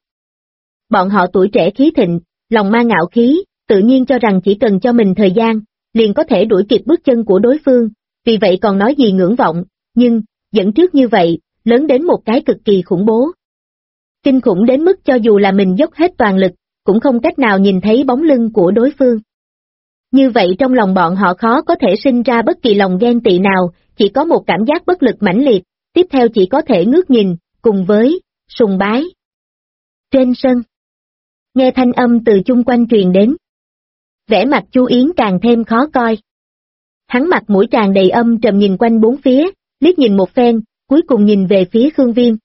[SPEAKER 2] Bọn họ tuổi trẻ khí thịnh, lòng mang ngạo khí, tự nhiên cho rằng chỉ cần cho mình thời gian, liền có thể đuổi kịp bước chân của đối phương, vì vậy còn nói gì ngưỡng vọng, nhưng, dẫn trước như vậy, lớn đến một cái cực kỳ khủng bố. Kinh khủng đến mức cho dù là mình dốc hết toàn lực, cũng không cách nào nhìn thấy bóng lưng của đối phương. Như vậy trong lòng bọn họ khó có thể sinh ra bất kỳ lòng ghen tị nào, chỉ có một cảm giác bất lực mãnh liệt, tiếp theo chỉ có thể ngước nhìn, cùng với, sùng bái. Trên sân, nghe thanh âm từ chung quanh truyền đến. Vẻ mặt Chu Yến càng thêm khó coi. Hắn mặt mũi tràn đầy âm trầm nhìn quanh bốn phía, liếc nhìn một phen, cuối cùng nhìn về phía Khương Viêm.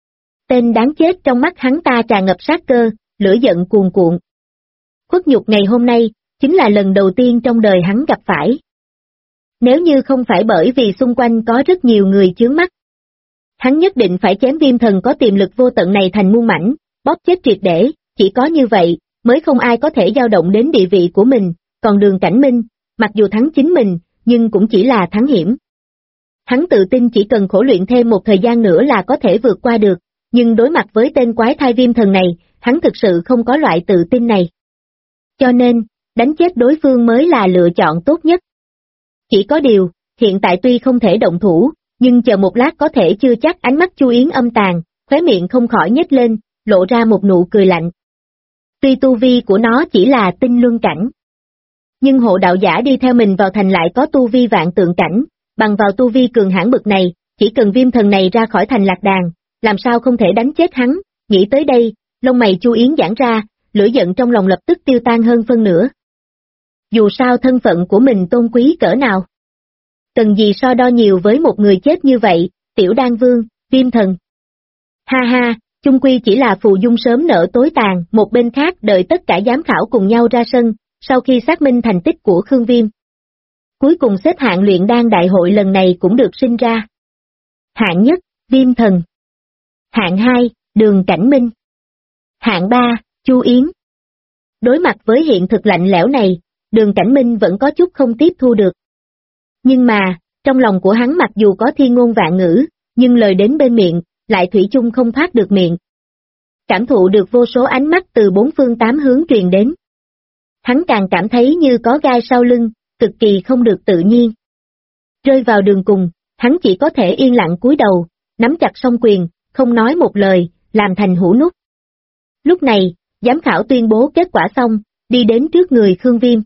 [SPEAKER 2] Tên đáng chết trong mắt hắn ta tràn ngập sát cơ, lửa giận cuồn cuộn. Khuất nhục ngày hôm nay, chính là lần đầu tiên trong đời hắn gặp phải. Nếu như không phải bởi vì xung quanh có rất nhiều người chướng mắt, hắn nhất định phải chém Viêm Thần có tiềm lực vô tận này thành muôn mảnh, bóp chết triệt để, chỉ có như vậy, mới không ai có thể dao động đến địa vị của mình, còn Đường Cảnh Minh, mặc dù thắng chính mình, nhưng cũng chỉ là thắng hiểm. Hắn tự tin chỉ cần khổ luyện thêm một thời gian nữa là có thể vượt qua được, nhưng đối mặt với tên quái thai Viêm Thần này, hắn thực sự không có loại tự tin này. Cho nên, đánh chết đối phương mới là lựa chọn tốt nhất. Chỉ có điều, hiện tại tuy không thể động thủ, nhưng chờ một lát có thể chưa chắc. Ánh mắt Chu Yến âm tàn, khóe miệng không khỏi nhếch lên, lộ ra một nụ cười lạnh. Tuy tu vi của nó chỉ là tinh luân cảnh, nhưng hộ đạo giả đi theo mình vào thành lại có tu vi vạn tượng cảnh, bằng vào tu vi cường hãn bực này, chỉ cần Viêm Thần này ra khỏi thành Lạc Đàn, làm sao không thể đánh chết hắn, nghĩ tới đây, lông mày Chu Yến giãn ra, lửa giận trong lòng lập tức tiêu tan hơn phân nửa. Dù sao thân phận của mình tôn quý cỡ nào, cần gì so đo nhiều với một người chết như vậy, Tiểu Đan Vương, Viêm Thần. Ha ha, chung quy chỉ là phù dung sớm nở tối tàn, một bên khác đợi tất cả giám khảo cùng nhau ra sân, sau khi xác minh thành tích của Khương Viêm. Cuối cùng xếp hạng luyện đan đại hội lần này cũng được sinh ra. Hạng nhất, Viêm Thần. Hạng 2, Đường Cảnh Minh. Hạng 3, Chu Yến. Đối mặt với hiện thực lạnh lẽo này, Đường Cảnh Minh vẫn có chút không tiếp thu được. Nhưng mà, trong lòng của hắn mặc dù có thiên ngôn vạn ngữ, nhưng lời đến bên miệng, lại thủy chung không thoát được miệng. Cảm thụ được vô số ánh mắt từ bốn phương tám hướng truyền đến. Hắn càng cảm thấy như có gai sau lưng, cực kỳ không được tự nhiên. Rơi vào đường cùng, hắn chỉ có thể yên lặng cúi đầu, nắm chặt song quyền, không nói một lời, làm thành hũ nút. Lúc này, giám khảo tuyên bố kết quả xong, đi đến trước người Khương Viêm.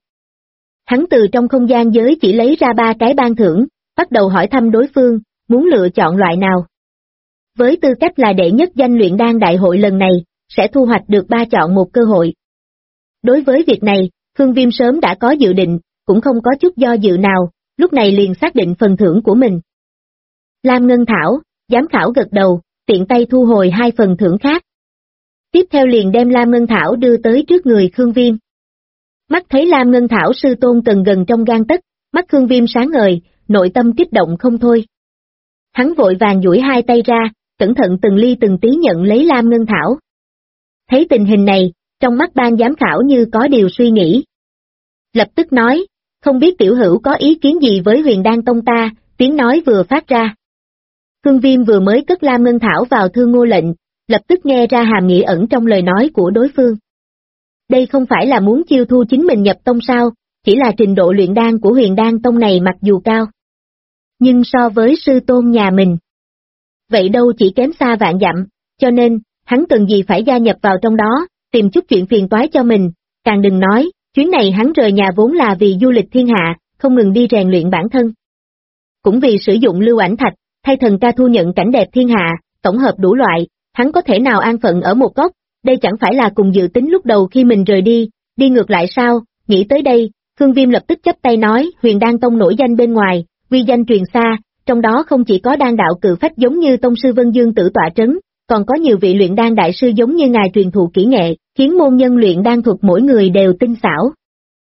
[SPEAKER 2] Hắn từ trong không gian giới chỉ lấy ra 3 cái ban thưởng, bắt đầu hỏi thăm đối phương, muốn lựa chọn loại nào. Với tư cách là đệ nhất danh luyện đan đại hội lần này, sẽ thu hoạch được 3 chọn một cơ hội. Đối với việc này, Khương Viêm sớm đã có dự định, cũng không có chút do dự nào, lúc này liền xác định phần thưởng của mình. Lam Ngân Thảo, giám khảo gật đầu, tiện tay thu hồi 2 phần thưởng khác. Tiếp theo liền đem Lam Ngân Thảo đưa tới trước người Khương Viêm. Mắt thấy Lam Ngân Thảo sư tôn cần gần trong gang tấc, mắt Khương Viêm sáng ngời, nội tâm kích động không thôi. Hắn vội vàng duỗi 2 tay ra, cẩn thận từng ly từng tí nhận lấy Lam Ngân Thảo. Thấy tình hình này, trong mắt ban giám khảo như có điều suy nghĩ. Lập tức nói, không biết tiểu hữu có ý kiến gì với Huyền Đan Tông ta, tiếng nói vừa phát ra. Khương Viêm vừa mới cất Lam Ngân Thảo vào Thương Ngô lệnh, lập tức nghe ra hàm nghĩa ẩn trong lời nói của đối phương. Đây không phải là muốn chiêu thu chính mình nhập tông sao, chỉ là trình độ luyện đan của Huyền Đan Tông này mặc dù cao. Nhưng so với sư tôn nhà mình, vậy đâu chỉ kém xa vạn dặm, cho nên, hắn cần gì phải gia nhập vào trong đó, tìm chút chuyện phiền toái cho mình, càng đừng nói, chuyến này hắn rời nhà vốn là vì du lịch thiên hạ, không ngừng đi rèn luyện bản thân. Cũng vì sử dụng lưu ảnh thạch, thay thần ca thu nhận cảnh đẹp thiên hạ, tổng hợp đủ loại, hắn có thể nào an phận ở một góc, đây chẳng phải là cùng dự tính lúc đầu khi mình rời đi ngược lại sao, nghĩ tới đây, Khương Viêm lập tức chắp tay nói, Huyền Đan Tông nổi danh bên ngoài, uy danh truyền xa, trong đó không chỉ có đan đạo cự phách giống như Tông sư Vân Dương Tử tọa trấn, còn có nhiều vị luyện đan đại sư giống như ngài truyền thụ kỹ nghệ, khiến môn nhân luyện đan thuật mỗi người đều tinh xảo.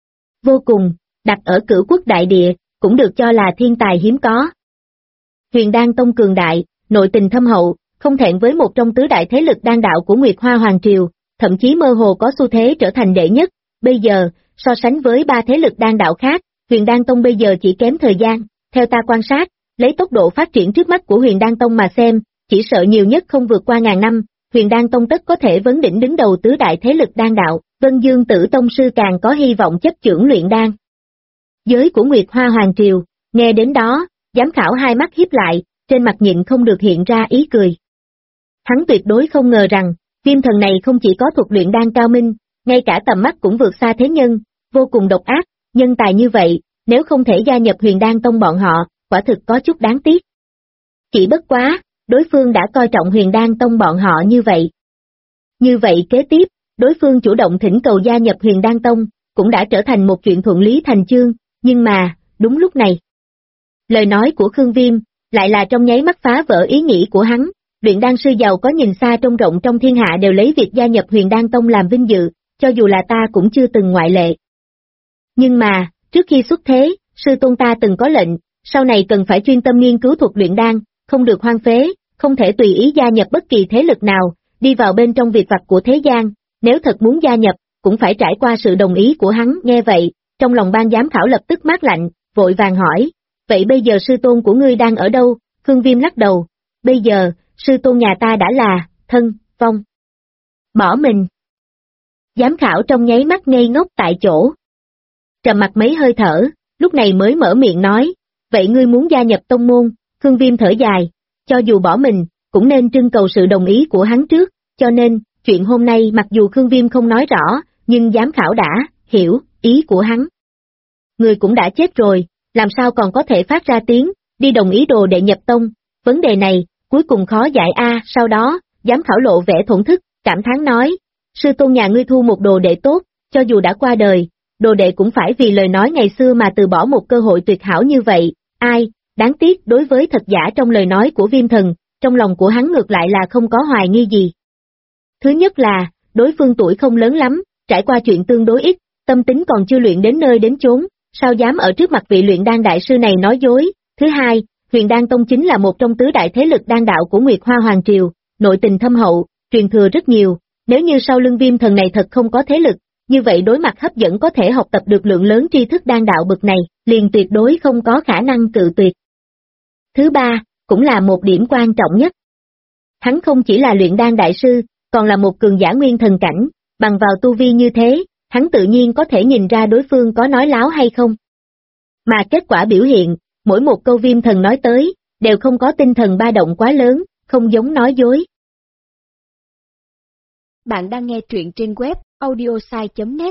[SPEAKER 2] Vô cùng, đặt ở Cửu Quốc đại địa, cũng được cho là thiên tài hiếm có. Huyền Đan Tông cường đại, nội tình thâm hậu, không thẹn với một trong tứ đại thế lực đan đạo của Nguyệt Hoa Hoàng Triều, thậm chí mơ hồ có xu thế trở thành đệ nhất. Bây giờ, so sánh với 3 thế lực đan đạo khác, Huyền Đan Tông bây giờ chỉ kém thời gian, theo ta quan sát, lấy tốc độ phát triển trước mắt của Huyền Đan Tông mà xem, chỉ sợ nhiều nhất không vượt qua 1000 năm, Huyền Đan Tông tất có thể vấn đỉnh đứng đầu tứ đại thế lực đan đạo, Vân Dương Tử Tông sư càng có hy vọng chấp chưởng luyện đan. Giới của Nguyệt Hoa Hoàng Triều, nghe đến đó, giám khảo hai mắt híp lại, trên mặt nhịn không được hiện ra ý cười. Hắn tuyệt đối không ngờ rằng, Viêm Thần này không chỉ có thuật luyện đan cao minh, ngay cả tầm mắt cũng vượt xa thế nhân, vô cùng độc ác, nhân tài như vậy, nếu không thể gia nhập Huyền Đan Tông bọn họ, quả thực có chút đáng tiếc. Chỉ bất quá, đối phương đã coi trọng Huyền Đan Tông bọn họ như vậy. Như vậy kế tiếp, đối phương chủ động thỉnh cầu gia nhập Huyền Đan Tông, cũng đã trở thành một chuyện thuận lý thành chương, nhưng mà, đúng lúc này. Lời nói của Khương Viêm, lại là trong nháy mắt phá vỡ ý nghĩ của hắn, luyện đan sư giàu có nhìn xa trông rộng trong thiên hạ đều lấy việc gia nhập Huyền Đan Tông làm vinh dự, cho dù là ta cũng chưa từng ngoại lệ. Nhưng mà, trước khi xuất thế, sư tôn ta từng có lệnh, sau này cần phải chuyên tâm nghiên cứu thuật luyện đan, không được hoang phế, không thể tùy ý gia nhập bất kỳ thế lực nào, đi vào bên trong việc vặt của thế gian, nếu thật muốn gia nhập, cũng phải trải qua sự đồng ý của hắn. Nghe vậy, trong lòng ban giám khảo lập tức mát lạnh, vội vàng hỏi, vậy bây giờ sư tôn của ngươi đang ở đâu? Khương Viêm lắc đầu, bây giờ, sư tôn nhà ta đã là, thân, vong. Bỏ mình. Giám khảo trong nháy mắt ngây ngốc tại chỗ. Trầm mặt mấy hơi thở, lúc này mới mở miệng nói, vậy ngươi muốn gia nhập tông môn? Khương Viêm thở dài, cho dù bỏ mình, cũng nên trưng cầu sự đồng ý của hắn trước, cho nên, chuyện hôm nay mặc dù Khương Viêm không nói rõ, nhưng giám khảo đã hiểu ý của hắn. người cũng đã chết rồi, làm sao còn có thể phát ra tiếng, đi đồng ý đồ đệ nhập tông, vấn đề này, cuối cùng khó giải a. Sau đó, giám khảo lộ vẻ thổn thức, cảm thán nói, sư tôn nhà ngươi thu một đồ đệ tốt, cho dù đã qua đời, đồ đệ cũng phải vì lời nói ngày xưa mà từ bỏ một cơ hội tuyệt hảo như vậy, ai, đáng tiếc đối với thật giả trong lời nói của Viêm Thần, trong lòng của hắn ngược lại là không có hoài nghi gì. Thứ nhất là, đối phương tuổi không lớn lắm, trải qua chuyện tương đối ít, tâm tính còn chưa luyện đến nơi đến chốn, sao dám ở trước mặt vị luyện đan đại sư này nói dối. Thứ hai, Huyền Đan Tông chính là một trong tứ đại thế lực đan đạo của Nguyệt Hoa Hoàng Triều, nội tình thâm hậu, truyền thừa rất nhiều, nếu như sau lưng Viêm Thần này thật không có thế lực, như vậy đối mặt hấp dẫn có thể học tập được lượng lớn tri thức đan đạo bậc này, liền tuyệt đối không có khả năng cự tuyệt. Thứ ba, cũng là một điểm quan trọng nhất. Hắn không chỉ là luyện đan đại sư, còn là một cường giả nguyên thần cảnh, bằng vào tu vi như thế, hắn tự nhiên có thể nhìn ra đối phương có nói láo hay không. Mà kết quả biểu hiện, mỗi một câu Viêm Thần nói tới, đều không có tinh thần ba động quá lớn, không giống nói dối.
[SPEAKER 1] Bạn đang nghe truyện trên web audiosai.net.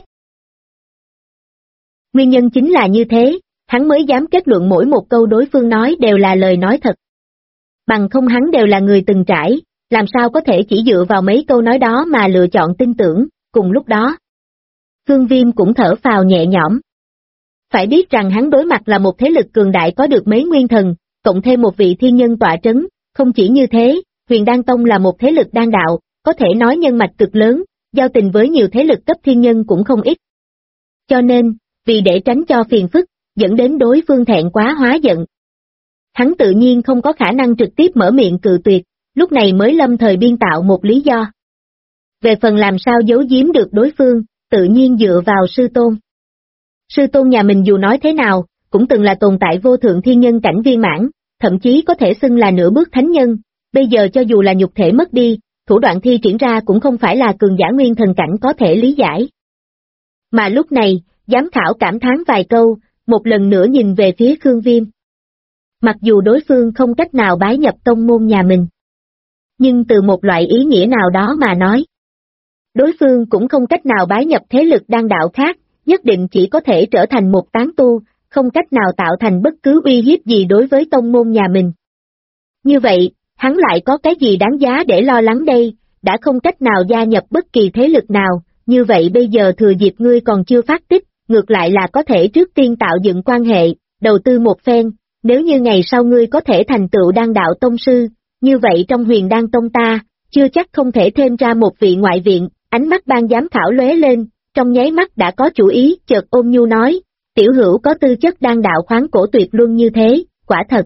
[SPEAKER 2] Nguyên nhân chính là như thế, hắn mới dám kết luận mỗi một câu đối phương nói đều là lời nói thật. Bằng không hắn đều là người từng trải, làm sao có thể chỉ dựa vào mấy câu nói đó mà lựa chọn tin tưởng, cùng lúc đó. Khương Viêm cũng thở phào nhẹ nhõm. Phải biết rằng hắn đối mặt là một thế lực cường đại có được mấy nguyên thần, cộng thêm một vị thiên nhân tọa trấn, không chỉ như thế, Huyền Đan Tông là một thế lực đan đạo, có thể nói nhân mạch cực lớn, giao tình với nhiều thế lực cấp thiên nhân cũng không ít. Cho nên, vì để tránh cho phiền phức, dẫn đến đối phương thẹn quá hóa giận. Hắn tự nhiên không có khả năng trực tiếp mở miệng cự tuyệt, lúc này mới lâm thời biên tạo một lý do. Về phần làm sao giấu giếm được đối phương, tự nhiên dựa vào sư tôn. Sư tôn nhà mình dù nói thế nào, cũng từng là tồn tại vô thượng thiên nhân cảnh viên mãn, thậm chí có thể xưng là nửa bước thánh nhân, bây giờ cho dù là nhục thể mất đi, thủ đoạn thi triển ra cũng không phải là cường giả nguyên thần cảnh có thể lý giải. Mà lúc này, giám khảo cảm thán vài câu, một lần nữa nhìn về phía Khương Viêm. Mặc dù đối phương không cách nào bái nhập tông môn nhà mình, nhưng từ một loại ý nghĩa nào đó mà nói, đối phương cũng không cách nào bái nhập thế lực đan đạo khác, nhất định chỉ có thể trở thành một tán tu, không cách nào tạo thành bất cứ uy hiếp gì đối với tông môn nhà mình. Như vậy, hắn lại có cái gì đáng giá để lo lắng đây, đã không cách nào gia nhập bất kỳ thế lực nào, như vậy bây giờ thừa dịp ngươi còn chưa phát tích, ngược lại là có thể trước tiên tạo dựng quan hệ, đầu tư một phen, nếu như ngày sau ngươi có thể thành tựu đan đạo tông sư, như vậy trong Huyền Đan Tông ta, chưa chắc không thể thêm ra một vị ngoại viện. Ánh mắt ban giám khảo lóe lên, trong nháy mắt đã có chủ ý, chợt ôn nhu nói, tiểu hữu có tư chất đan đạo khoáng cổ tuyệt luân như thế, quả thật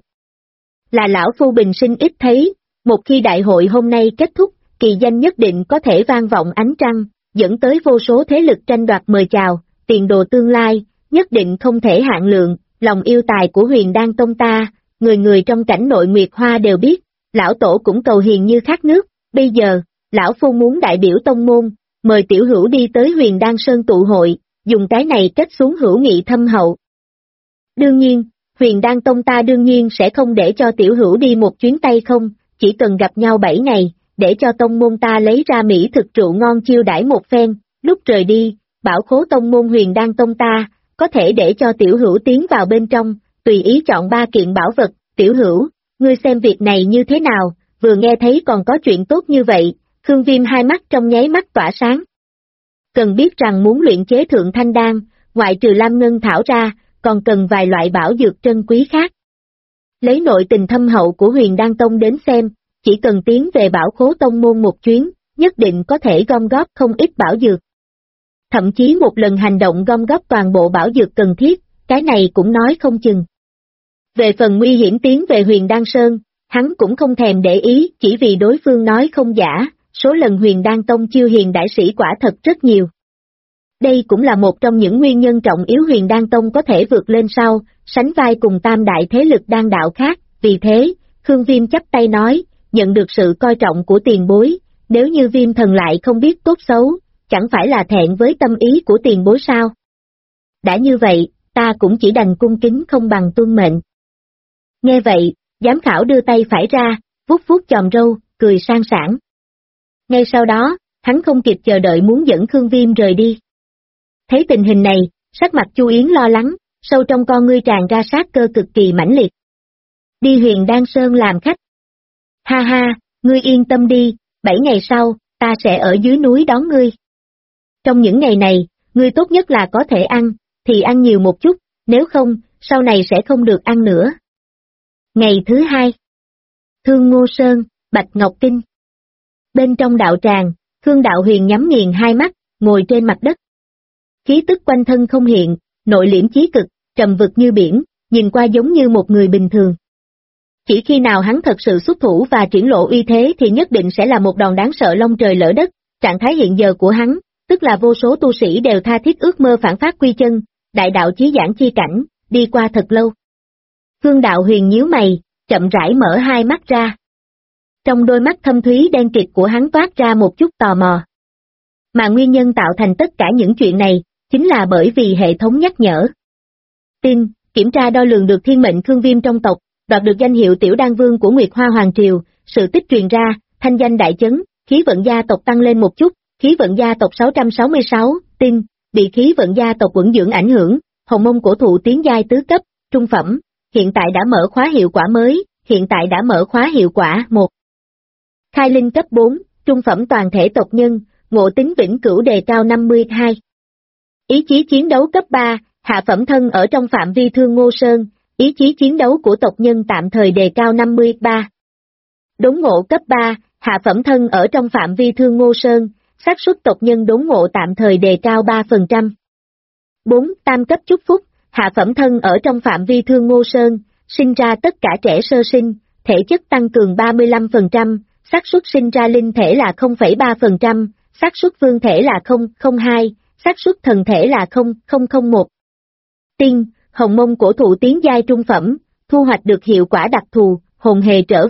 [SPEAKER 2] là lão phu bình sinh ít thấy, một khi đại hội hôm nay kết thúc, kỳ danh nhất định có thể vang vọng ánh trăng, dẫn tới vô số thế lực tranh đoạt mời chào, tiền đồ tương lai, nhất định không thể hạn lượng, lòng yêu tài của Huyền Đan Tông ta, người người trong cảnh nội Nguyệt Hoa đều biết, lão tổ cũng cầu hiền như khát nước, bây giờ, lão phu muốn đại biểu tông môn, mời tiểu hữu đi tới Huyền Đan Sơn tụ hội, dùng cái này kết xuống hữu nghị thâm hậu. Đương nhiên, Huyền Đan Tông ta đương nhiên sẽ không để cho tiểu hữu đi một chuyến tay không, chỉ cần gặp nhau 7 ngày, để cho tông môn ta lấy ra mỹ thực rượu ngon chiêu đãi một phen, lúc rời đi, bảo khố tông môn Huyền Đan Tông ta, có thể để cho tiểu hữu tiến vào bên trong, tùy ý chọn 3 kiện bảo vật, tiểu hữu, ngươi xem việc này như thế nào, vừa nghe thấy còn có chuyện tốt như vậy. Khương Viêm hai mắt trong nháy mắt tỏa sáng. Cần biết rằng muốn luyện chế thượng thanh đan, ngoại trừ lam ngân thảo ra, còn cần vài loại bảo dược trân quý khác. Lấy nội tình thâm hậu của Huyền Đan Tông đến xem, chỉ cần tiến về bảo khố tông môn một chuyến, nhất định có thể gom góp không ít bảo dược. Thậm chí một lần hành động gom góp toàn bộ bảo dược cần thiết, cái này cũng nói không chừng. Về phần nguy hiểm tiến về Huyền Đan Sơn, hắn cũng không thèm để ý, chỉ vì đối phương nói không giả. Số lần Huyền Đan Tông chiêu hiền đại sĩ quả thật rất nhiều. Đây cũng là một trong những nguyên nhân trọng yếu Huyền Đan Tông có thể vượt lên sau, sánh vai cùng tam đại thế lực đan đạo khác, vì thế, Khương Viêm chắp tay nói, nhận được sự coi trọng của tiền bối, nếu như Viêm Thần lại không biết tốt xấu, chẳng phải là thẹn với tâm ý của tiền bối sao? Đã như vậy, ta cũng chỉ đành cung kính không bằng tuân mệnh. Nghe vậy, giám khảo đưa tay phải ra, vuốt vuốt chòm râu, cười sang sảng. Ngay sau đó, hắn không kịp chờ đợi muốn dẫn Khương Viêm rời đi. Thấy tình hình này, sắc mặt Chu Yến lo lắng, sâu trong con ngươi tràn ra sát cơ cực kỳ mãnh liệt. Đi Huyền Đan Sơn làm khách. Ha ha, ngươi yên tâm đi, 7 ngày sau, ta sẽ ở dưới núi đón ngươi. Trong những ngày này, ngươi tốt nhất là có thể ăn, thì ăn nhiều một chút, nếu không, sau này sẽ không được ăn nữa. Ngày thứ 2. Thương Ngô Sơn, Bạch Ngọc Kinh. Bên trong đạo tràng, Khương Đạo Huyền nhắm nghiền hai mắt, ngồi trên mặt đất. Khí tức quanh thân không hiện, nội liễm chí cực, trầm vực như biển, nhìn qua giống như một người bình thường. Chỉ khi nào hắn thật sự xuất thủ và triển lộ uy thế thì nhất định sẽ là một đòn đáng sợ long trời lỡ đất. Trạng thái hiện giờ của hắn, tức là vô số tu sĩ đều tha thiết ước mơ phản phát quy chân, đại đạo chí giảng chi cảnh, đi qua thật lâu. Khương Đạo Huyền nhíu mày, chậm rãi mở hai mắt ra. Trong đôi mắt thâm thúy đen kịt của hắn toát ra một chút tò mò. Mà nguyên nhân tạo thành tất cả những chuyện này, chính là bởi vì hệ thống nhắc nhở. Tin, kiểm tra đo lường được thiên mệnh Khương Viêm trong tộc, đoạt được danh hiệu Tiểu Đan Vương của Nguyệt Hoa Hoàng Triều, sự tích truyền ra, thanh danh đại chấn, khí vận gia tộc tăng lên một chút, khí vận gia tộc 666, tin, bị khí vận gia tộc quẩn dưỡng ảnh hưởng, Hồng Mông cổ thụ tiến giai tứ cấp, trung phẩm, hiện tại đã mở khóa hiệu quả mới, hiện tại đã mở khóa hiệu quả 1. Khai linh cấp 4, trung phẩm toàn thể tộc nhân, ngộ tính vĩnh cửu đề cao 52. Ý chí chiến đấu cấp 3, hạ phẩm thân ở trong phạm vi Thương Ngô Sơn, ý chí chiến đấu của tộc nhân tạm thời đề cao 53. Đốn ngộ cấp 3, hạ phẩm thân ở trong phạm vi Thương Ngô Sơn, xác suất tộc nhân đốn ngộ tạm thời đề cao 3%. 4. Tam cấp chúc phúc, hạ phẩm thân ở trong phạm vi Thương Ngô Sơn, sinh ra tất cả trẻ sơ sinh, thể chất tăng cường 35%, xác suất sinh ra linh thể là 0,3%, xác suất vương thể là 0,02, xác suất thần thể là 0,001. Tiên, Hồng Mông cổ thụ tiến giai trung phẩm, thu hoạch được hiệu quả đặc thù, hồn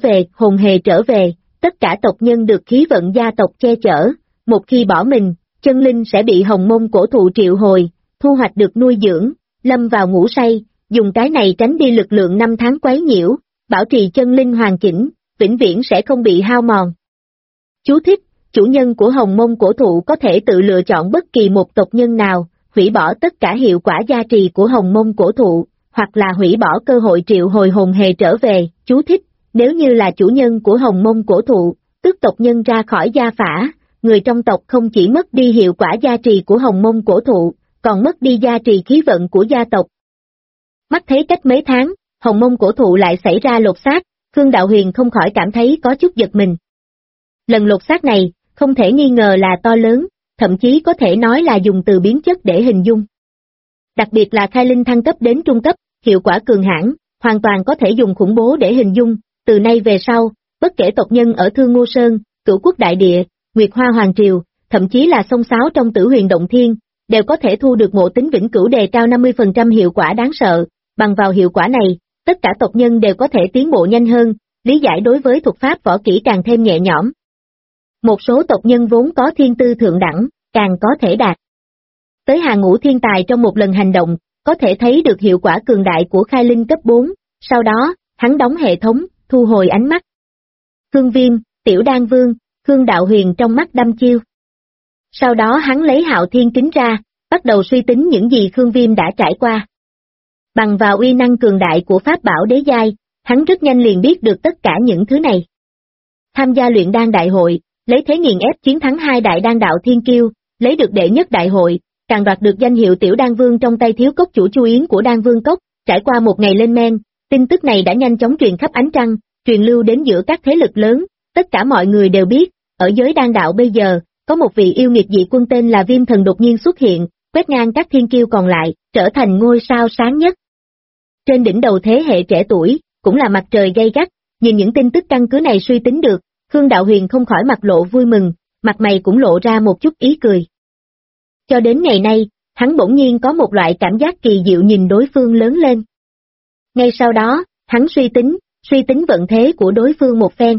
[SPEAKER 2] hề trở về, tất cả tộc nhân được khí vận gia tộc che chở, một khi bỏ mình, chân linh sẽ bị Hồng Mông cổ thụ triệu hồi, thu hoạch được nuôi dưỡng, lâm vào ngủ say, dùng cái này tránh đi lực lượng 5 tháng quấy nhiễu, bảo trì chân linh hoàn chỉnh, vĩnh viễn sẽ không bị hao mòn. Chú thích, chủ nhân của Hồng Mông cổ thụ có thể tự lựa chọn bất kỳ một tộc nhân nào, hủy bỏ tất cả hiệu quả gia trì của Hồng Mông cổ thụ, hoặc là hủy bỏ cơ hội triệu hồi hồn hề trở về. Chú thích, nếu như là chủ nhân của Hồng Mông cổ thụ, tức tộc nhân ra khỏi gia phả, người trong tộc không chỉ mất đi hiệu quả gia trì của Hồng Mông cổ thụ, còn mất đi gia trì khí vận của gia tộc. Mắt thấy cách mấy tháng, Hồng Mông cổ thụ lại xảy ra lột xác, Khương Đạo Huyền không khỏi cảm thấy có chút giật mình. Lần lột xác này, không thể nghi ngờ là to lớn, thậm chí có thể nói là dùng từ biến chất để hình dung. Đặc biệt là khai linh thăng cấp đến trung cấp, hiệu quả cường hãn, hoàn toàn có thể dùng khủng bố để hình dung, từ nay về sau, bất kể tộc nhân ở Thương Ngô Sơn, Cửu Quốc Đại Địa, Nguyệt Hoa Hoàng Triều, thậm chí là sông sáo trong Tử Huyền Động Thiên, đều có thể thu được ngộ tính vĩnh cửu đề cao 50% hiệu quả đáng sợ, bằng vào hiệu quả này, tất cả tộc nhân đều có thể tiến bộ nhanh hơn, lý giải đối với thuật pháp võ kỹ càng thêm nhẹ nhõm. Một số tộc nhân vốn có thiên tư thượng đẳng, càng có thể đạt tới hàng ngũ thiên tài trong một lần hành động, có thể thấy được hiệu quả cường đại của khai linh cấp 4, sau đó, hắn đóng hệ thống, thu hồi ánh mắt. Khương Viêm, Tiểu Đan Vương, Khương Đạo Huyền trong mắt đăm chiêu. Sau đó hắn lấy Hạo Thiên kính ra, bắt đầu suy tính những gì Khương Viêm đã trải qua. Bằng vào uy năng cường đại của pháp bảo đế giai, hắn rất nhanh liền biết được tất cả những thứ này. Tham gia luyện đan đại hội, lấy thế nghiền ép chiến thắng 2 đại đan đạo thiên kiêu, lấy được đệ nhất đại hội, càng đoạt được danh hiệu Tiểu Đan Vương trong tay Thiếu Cốc chủ Chu Yến của Đan Vương Cốc, trải qua một ngày lên men, tin tức này đã nhanh chóng truyền khắp ánh trăng, truyền lưu đến giữa các thế lực lớn, tất cả mọi người đều biết, ở giới đan đạo bây giờ, có một vị yêu nghiệt dị quân tên là Viêm Thần đột nhiên xuất hiện, quét ngang các thiên kiêu còn lại, trở thành ngôi sao sáng nhất. Trên đỉnh đầu thế hệ trẻ tuổi, cũng là mặt trời gay gắt, nhìn những tin tức căn cứ này suy tính được, Khương Đạo Huyền không khỏi mặt lộ vui mừng, mặt mày cũng lộ ra một chút ý cười. Cho đến ngày nay, hắn bỗng nhiên có một loại cảm giác kỳ diệu nhìn đối phương lớn lên. Ngay sau đó, hắn suy tính vận thế của đối phương một phen.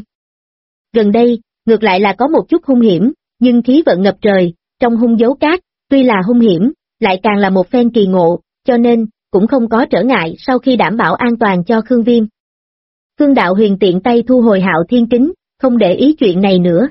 [SPEAKER 2] Gần đây, ngược lại là có một chút hung hiểm, nhưng khí vận ngập trời, trong hung dấu cát, tuy là hung hiểm, lại càng là một phen kỳ ngộ, cho nên, cũng không có trở ngại sau khi đảm bảo an toàn cho Khương Viêm. Khương Đạo Huyền tiện tay thu hồi Hạo Thiên kính, không để ý chuyện này nữa.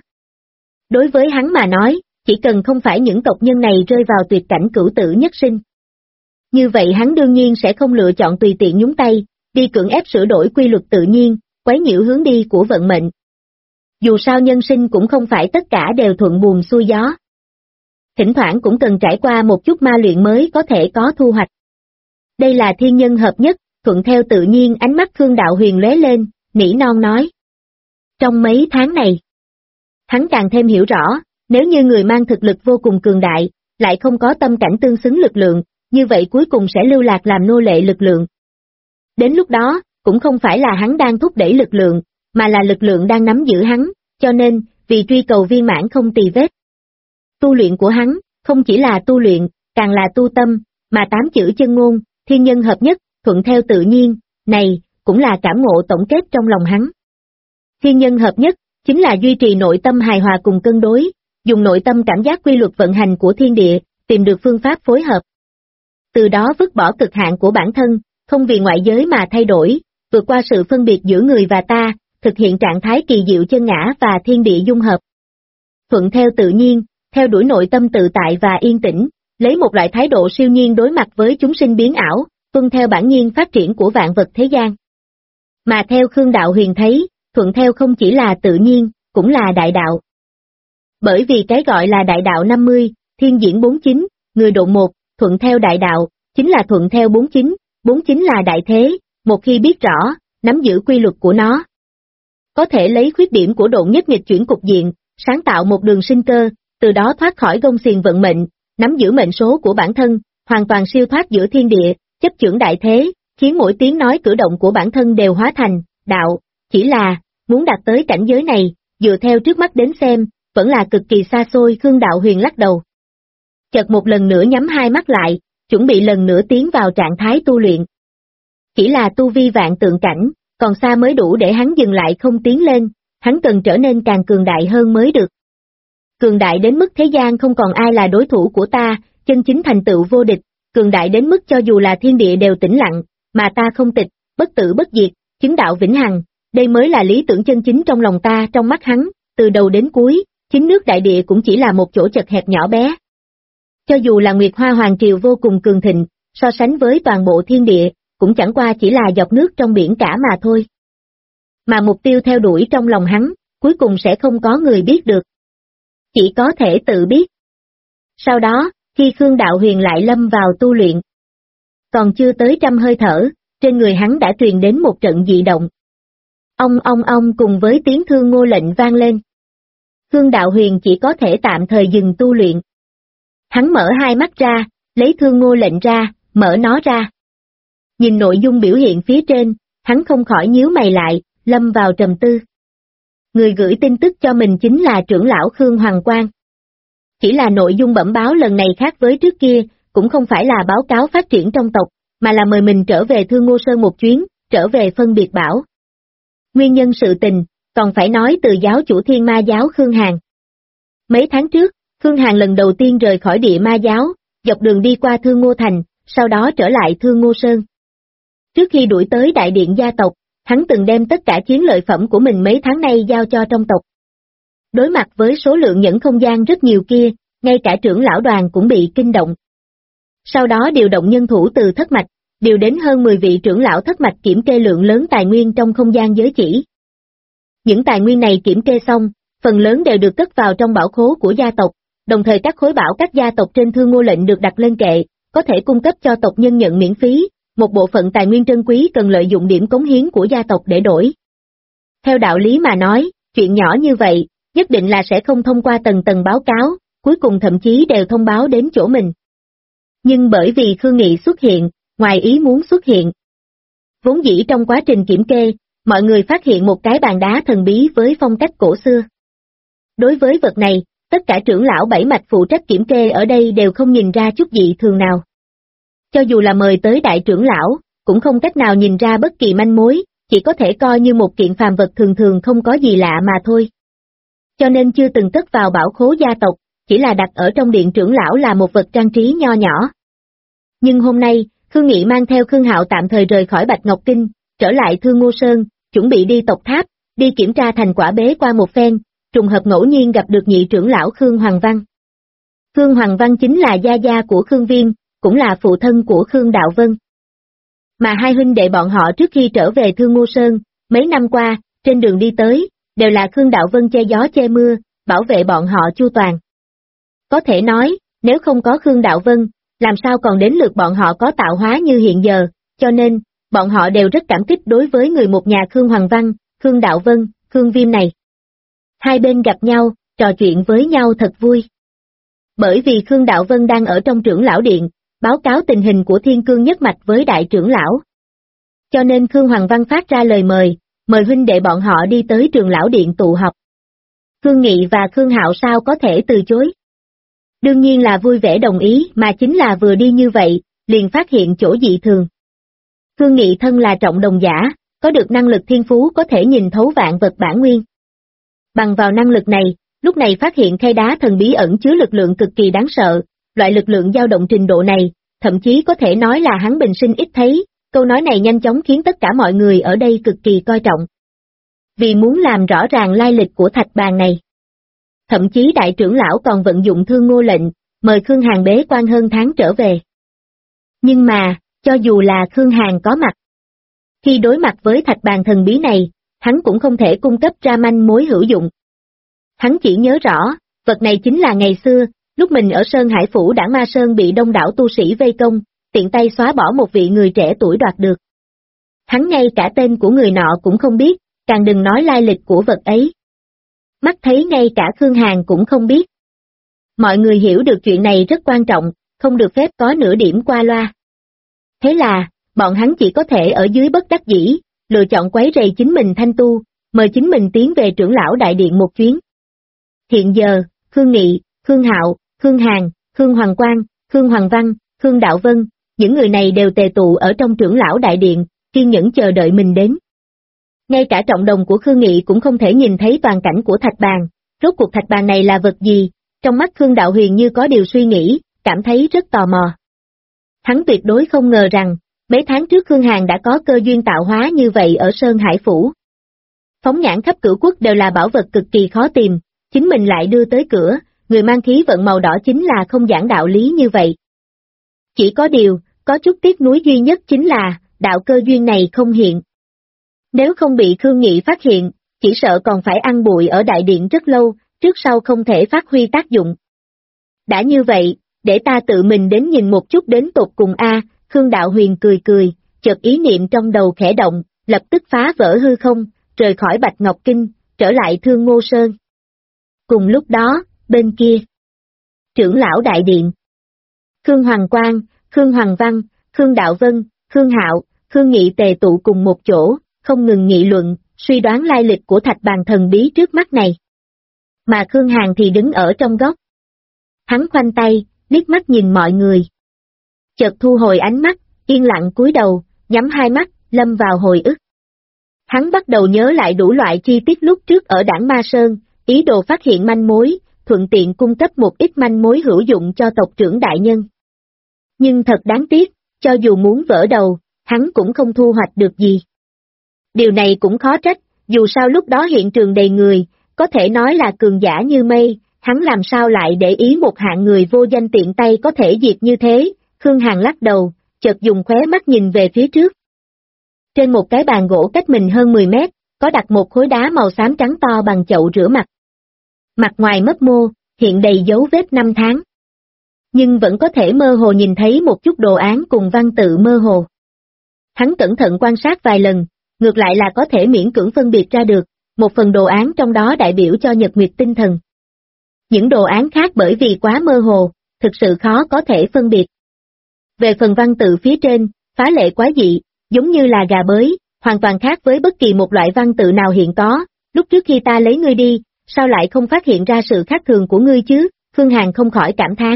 [SPEAKER 2] Đối với hắn mà nói, chỉ cần không phải những tộc nhân này rơi vào tuyệt cảnh cửu tử nhất sinh. Như vậy hắn đương nhiên sẽ không lựa chọn tùy tiện nhúng tay, đi cưỡng ép sửa đổi quy luật tự nhiên, quấy nhiễu hướng đi của vận mệnh. Dù sao nhân sinh cũng không phải tất cả đều thuận buồm xuôi gió. Thỉnh thoảng cũng cần trải qua một chút ma luyện mới có thể có thu hoạch. Đây là thiên nhân hợp nhất, thuận theo tự nhiên. Ánh mắt Khương Đạo Huyền lóe lên, nỉ non nói. Trong mấy tháng này, hắn càng thêm hiểu rõ, nếu như người mang thực lực vô cùng cường đại, lại không có tâm cảnh tương xứng lực lượng, như vậy cuối cùng sẽ lưu lạc làm nô lệ lực lượng. Đến lúc đó, cũng không phải là hắn đang thúc đẩy lực lượng, mà là lực lượng đang nắm giữ hắn, cho nên, vì truy cầu viên mãn không tì vết. Tu luyện của hắn, không chỉ là tu luyện, càng là tu tâm, mà 8 chữ chân ngôn, thiên nhân hợp nhất, thuận theo tự nhiên, này, cũng là cảm ngộ tổng kết trong lòng hắn. Thiên nhân hợp nhất, chính là duy trì nội tâm hài hòa cùng cân đối, dùng nội tâm cảm giác quy luật vận hành của thiên địa, tìm được phương pháp phối hợp. Từ đó vứt bỏ cực hạn của bản thân, không vì ngoại giới mà thay đổi, vượt qua sự phân biệt giữa người và ta, thực hiện trạng thái kỳ diệu chân ngã và thiên địa dung hợp. Thuận theo tự nhiên, theo đuổi nội tâm tự tại và yên tĩnh, lấy một loại thái độ siêu nhiên đối mặt với chúng sinh biến ảo, tuân theo bản nhiên phát triển của vạn vật thế gian. Mà theo Khương Đạo Huyền thấy, thuận theo không chỉ là tự nhiên, cũng là đại đạo. Bởi vì cái gọi là đại đạo 50, thiên diễn 49, người độ 1, thuận theo đại đạo, chính là thuận theo 49, 49 là đại thế, một khi biết rõ, nắm giữ quy luật của nó. Có thể lấy khuyết điểm của độ nhất nghịch chuyển cục diện, sáng tạo một đường sinh cơ, từ đó thoát khỏi gông xiềng vận mệnh, nắm giữ mệnh số của bản thân, hoàn toàn siêu thoát giữa thiên địa, chấp chưởng đại thế, khiến mỗi tiếng nói cử động của bản thân đều hóa thành đạo, chỉ là, muốn đạt tới cảnh giới này, dựa theo trước mắt đến xem, vẫn là cực kỳ xa xôi. Khương Đạo Huyền lắc đầu. Chợt một lần nữa nhắm hai mắt lại, chuẩn bị lần nữa tiến vào trạng thái tu luyện. Chỉ là tu vi vạn tượng cảnh, còn xa mới đủ để hắn dừng lại không tiến lên, hắn cần trở nên càng cường đại hơn mới được. Cường đại đến mức thế gian không còn ai là đối thủ của ta, chân chính thành tựu vô địch, cường đại đến mức cho dù là thiên địa đều tĩnh lặng, mà ta không tịch, bất tử bất diệt, chứng đạo vĩnh hằng, đây mới là lý tưởng chân chính trong lòng ta. Trong mắt hắn, từ đầu đến cuối, chính nước đại địa cũng chỉ là một chỗ chật hẹp nhỏ bé. Cho dù là Nguyệt Hoa Hoàng Triều vô cùng cường thịnh, so sánh với toàn bộ thiên địa, cũng chẳng qua chỉ là giọt nước trong biển cả mà thôi. Mà mục tiêu theo đuổi trong lòng hắn, cuối cùng sẽ không có người biết được. Chỉ có thể tự biết. Sau đó, khi Khương Đạo Huyền lại lâm vào tu luyện, còn chưa tới trăm hơi thở, trên người hắn đã truyền đến một trận dị động. Ong cùng với tiếng thương ngô lệnh vang lên. Khương Đạo Huyền chỉ có thể tạm thời dừng tu luyện. Hắn mở hai mắt ra, lấy thương ngô lệnh ra, mở nó ra. Nhìn nội dung biểu hiện phía trên, hắn không khỏi nhíu mày lại, lâm vào trầm tư. Người gửi tin tức cho mình chính là trưởng lão Khương Hoàng Quang. Chỉ là nội dung bẩm báo lần này khác với trước kia, cũng không phải là báo cáo phát triển trong tộc, mà là mời mình trở về Thương Ngô Sơn một chuyến, trở về phân biệt bảo. Nguyên nhân sự tình, còn phải nói từ giáo chủ Thiên Ma giáo Khương Hàn. Mấy tháng trước, Khương Hàn lần đầu tiên rời khỏi địa ma giáo, dọc đường đi qua Thương Ngô Thành, sau đó trở lại Thương Ngô Sơn. Trước khi đuổi tới đại điện gia tộc, hắn từng đem tất cả chiến lợi phẩm của mình mấy tháng nay giao cho trong tộc. Đối mặt với số lượng nhẫn không gian rất nhiều kia, ngay cả trưởng lão đoàn cũng bị kinh động. Sau đó điều động nhân thủ từ thất mạch, điều đến hơn 10 vị trưởng lão thất mạch kiểm kê lượng lớn tài nguyên trong không gian giới chỉ. Những tài nguyên này kiểm kê xong, phần lớn đều được cất vào trong bảo khố của gia tộc, đồng thời các khối bảo các gia tộc trên Thương Ngô lệnh được đặt lên kệ, có thể cung cấp cho tộc nhân nhận miễn phí, một bộ phận tài nguyên trân quý cần lợi dụng điểm cống hiến của gia tộc để đổi. Theo đạo lý mà nói, chuyện nhỏ như vậy, nhất định là sẽ không thông qua tầng tầng báo cáo, cuối cùng thậm chí đều thông báo đến chỗ mình. Nhưng bởi vì Khương Nghị xuất hiện, ngoài ý muốn xuất hiện. Vốn dĩ trong quá trình kiểm kê, mọi người phát hiện một cái bàn đá thần bí với phong cách cổ xưa. Đối với vật này, tất cả trưởng lão bảy mạch phụ trách kiểm kê ở đây đều không nhìn ra chút dị thường nào. Cho dù là mời tới đại trưởng lão, cũng không cách nào nhìn ra bất kỳ manh mối, chỉ có thể coi như một kiện phàm vật thường thường không có gì lạ mà thôi. Cho nên chưa từng cất vào bảo khố gia tộc, chỉ là đặt ở trong điện trưởng lão là một vật trang trí nho nhỏ. Nhưng hôm nay, Khương Nghị mang theo Khương Hạo tạm thời rời khỏi Bạch Ngọc Kinh, trở lại Thương Ngô Sơn, chuẩn bị đi tộc tháp, đi kiểm tra thành quả bế qua một phen, trùng hợp ngẫu nhiên gặp được nhị trưởng lão Khương Hoàng Văn. Khương Hoàng Văn chính là gia gia của Khương Viêm, cũng là phụ thân của Khương Đạo Vân. Mà hai huynh đệ bọn họ trước khi trở về Thương Ngô Sơn, mấy năm qua, trên đường đi tới, đều là Khương Đạo Vân che gió che mưa, bảo vệ bọn họ chu toàn. Có thể nói, nếu không có Khương Đạo Vân, làm sao còn đến lượt bọn họ có tạo hóa như hiện giờ, cho nên, bọn họ đều rất cảm kích đối với người một nhà Khương Hoàng Văn, Khương Đạo Vân, Khương Viêm này. Hai bên gặp nhau, trò chuyện với nhau thật vui. Bởi vì Khương Đạo Vân đang ở trong trưởng lão điện, báo cáo tình hình của Thiên Cương nhất mạch với đại trưởng lão. Cho nên Khương Hoàng Văn phát ra lời mời huynh đệ bọn họ đi tới trường lão điện tụ họp. Khương Nghị và Khương Hạo sao có thể từ chối? Đương nhiên là vui vẻ đồng ý, mà chính là vừa đi như vậy, liền phát hiện chỗ dị thường. Khương Nghị thân là trọng đồng giả, có được năng lực thiên phú có thể nhìn thấu vạn vật bản nguyên. Bằng vào năng lực này, lúc này phát hiện khay đá thần bí ẩn chứa lực lượng cực kỳ đáng sợ, loại lực lượng dao động trình độ này, thậm chí có thể nói là hắn bình sinh ít thấy, câu nói này nhanh chóng khiến tất cả mọi người ở đây cực kỳ coi trọng. Vì muốn làm rõ ràng lai lịch của thạch bàn này. Thậm chí đại trưởng lão còn vận dụng Thương Ngô lệnh, mời Khương Hàn bế quan hơn tháng trở về. Nhưng mà, cho dù là Khương Hàn có mặt, khi đối mặt với thạch bàn thần bí này, hắn cũng không thể cung cấp ra manh mối hữu dụng. Hắn chỉ nhớ rõ, vật này chính là ngày xưa, lúc mình ở Sơn Hải Phủ Đảng Ma Sơn bị đông đảo tu sĩ vây công, tiện tay xóa bỏ một vị người trẻ tuổi đoạt được. Hắn ngay cả tên của người nọ cũng không biết, càng đừng nói lai lịch của vật ấy. Mắt thấy ngay cả Khương Hàn cũng không biết. Mọi người hiểu được chuyện này rất quan trọng, không được phép có nửa điểm qua loa. Thế là, bọn hắn chỉ có thể ở dưới bất đắc dĩ, lựa chọn quấy rầy chính mình thanh tu, mời chính mình tiến về trưởng lão đại điện một chuyến. Hiện giờ, Khương Nghị, Khương Hạo, Khương Hàn, Khương Hoàng Quang, Khương Hoàng Văn, Khương Đạo Vân, những người này đều tề tụ ở trong trưởng lão đại điện, kiên nhẫn chờ đợi mình đến. Ngay cả trọng đồng của Khương Nghị cũng không thể nhìn thấy toàn cảnh của thạch bàn, rốt cuộc thạch bàn này là vật gì, trong mắt Khương Đạo Huyền như có điều suy nghĩ, cảm thấy rất tò mò. Hắn tuyệt đối không ngờ rằng, mấy tháng trước Khương Hàn đã có cơ duyên tạo hóa như vậy ở Sơn Hải Phủ. Phóng nhãn khắp cửu quốc đều là bảo vật cực kỳ khó tìm, chính mình lại đưa tới cửa, người mang khí vận màu đỏ chính là không giảng đạo lý như vậy. Chỉ có điều, có chút tiếc nuối duy nhất chính là, đạo cơ duyên này không hiện. Nếu không bị Khương Nghị phát hiện, chỉ sợ còn phải ăn bụi ở đại điện rất lâu, trước sau không thể phát huy tác dụng. Đã như vậy, để ta tự mình đến nhìn một chút đến tột cùng a. Khương Đạo Huyền cười, chợt ý niệm trong đầu khẽ động, lập tức phá vỡ hư không, rời khỏi Bạch Ngọc Kinh, trở lại Thương Ngô Sơn. Cùng lúc đó, bên kia, trưởng lão đại điện, Khương Hoàng Quang, Khương Hoàng Văn, Khương Đạo Vân, Khương Hạo, Khương Nghị tề tụ cùng một chỗ, không ngừng nghị luận, suy đoán lai lịch của thạch bàn thần bí trước mắt này. Mà Khương Hàn thì đứng ở trong góc. Hắn khoanh tay, liếc mắt nhìn mọi người. Chợt thu hồi ánh mắt, yên lặng cúi đầu, nhắm hai mắt, lâm vào hồi ức. Hắn bắt đầu nhớ lại đủ loại chi tiết lúc trước ở Đảng Ma Sơn, ý đồ phát hiện manh mối, thuận tiện cung cấp một ít manh mối hữu dụng cho tộc trưởng đại nhân. Nhưng thật đáng tiếc, cho dù muốn vỡ đầu, hắn cũng không thu hoạch được gì. Điều này cũng khó trách, dù sao lúc đó hiện trường đầy người, có thể nói là cường giả như mây, hắn làm sao lại để ý một hạng người vô danh tiện tay có thể diệt như thế. Khương Hàn lắc đầu, chợt dùng khóe mắt nhìn về phía trước. Trên một cái bàn gỗ cách mình hơn 10 mét, có đặt một khối đá màu xám trắng to bằng chậu rửa mặt. Mặt ngoài mấp mô, hiện đầy dấu vết năm tháng. Nhưng vẫn có thể mơ hồ nhìn thấy một chút đồ án cùng văn tự mơ hồ. Hắn cẩn thận quan sát vài lần, ngược lại là có thể miễn cưỡng phân biệt ra được, một phần đồ án trong đó đại biểu cho nhật nguyệt tinh thần. Những đồ án khác bởi vì quá mơ hồ, thực sự khó có thể phân biệt. Về phần văn tự phía trên, phá lệ quá dị, giống như là gà bới, hoàn toàn khác với bất kỳ một loại văn tự nào hiện có, lúc trước khi ta lấy ngươi đi, sao lại không phát hiện ra sự khác thường của ngươi chứ, Khương Hàn không khỏi cảm thán.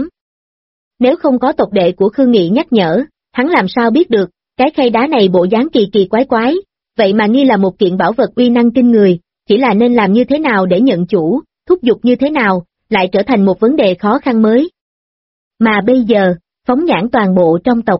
[SPEAKER 2] Nếu không có tộc đệ của Khương Nghị nhắc nhở, hắn làm sao biết được, cái khay đá này bộ dáng kỳ kỳ quái quái, vậy mà nghi là một kiện bảo vật uy năng kinh người, chỉ là nên làm như thế nào để nhận chủ, thúc giục như thế nào, lại trở thành một vấn đề khó khăn mới. Mà bây giờ, phóng nhãn toàn bộ trong tộc.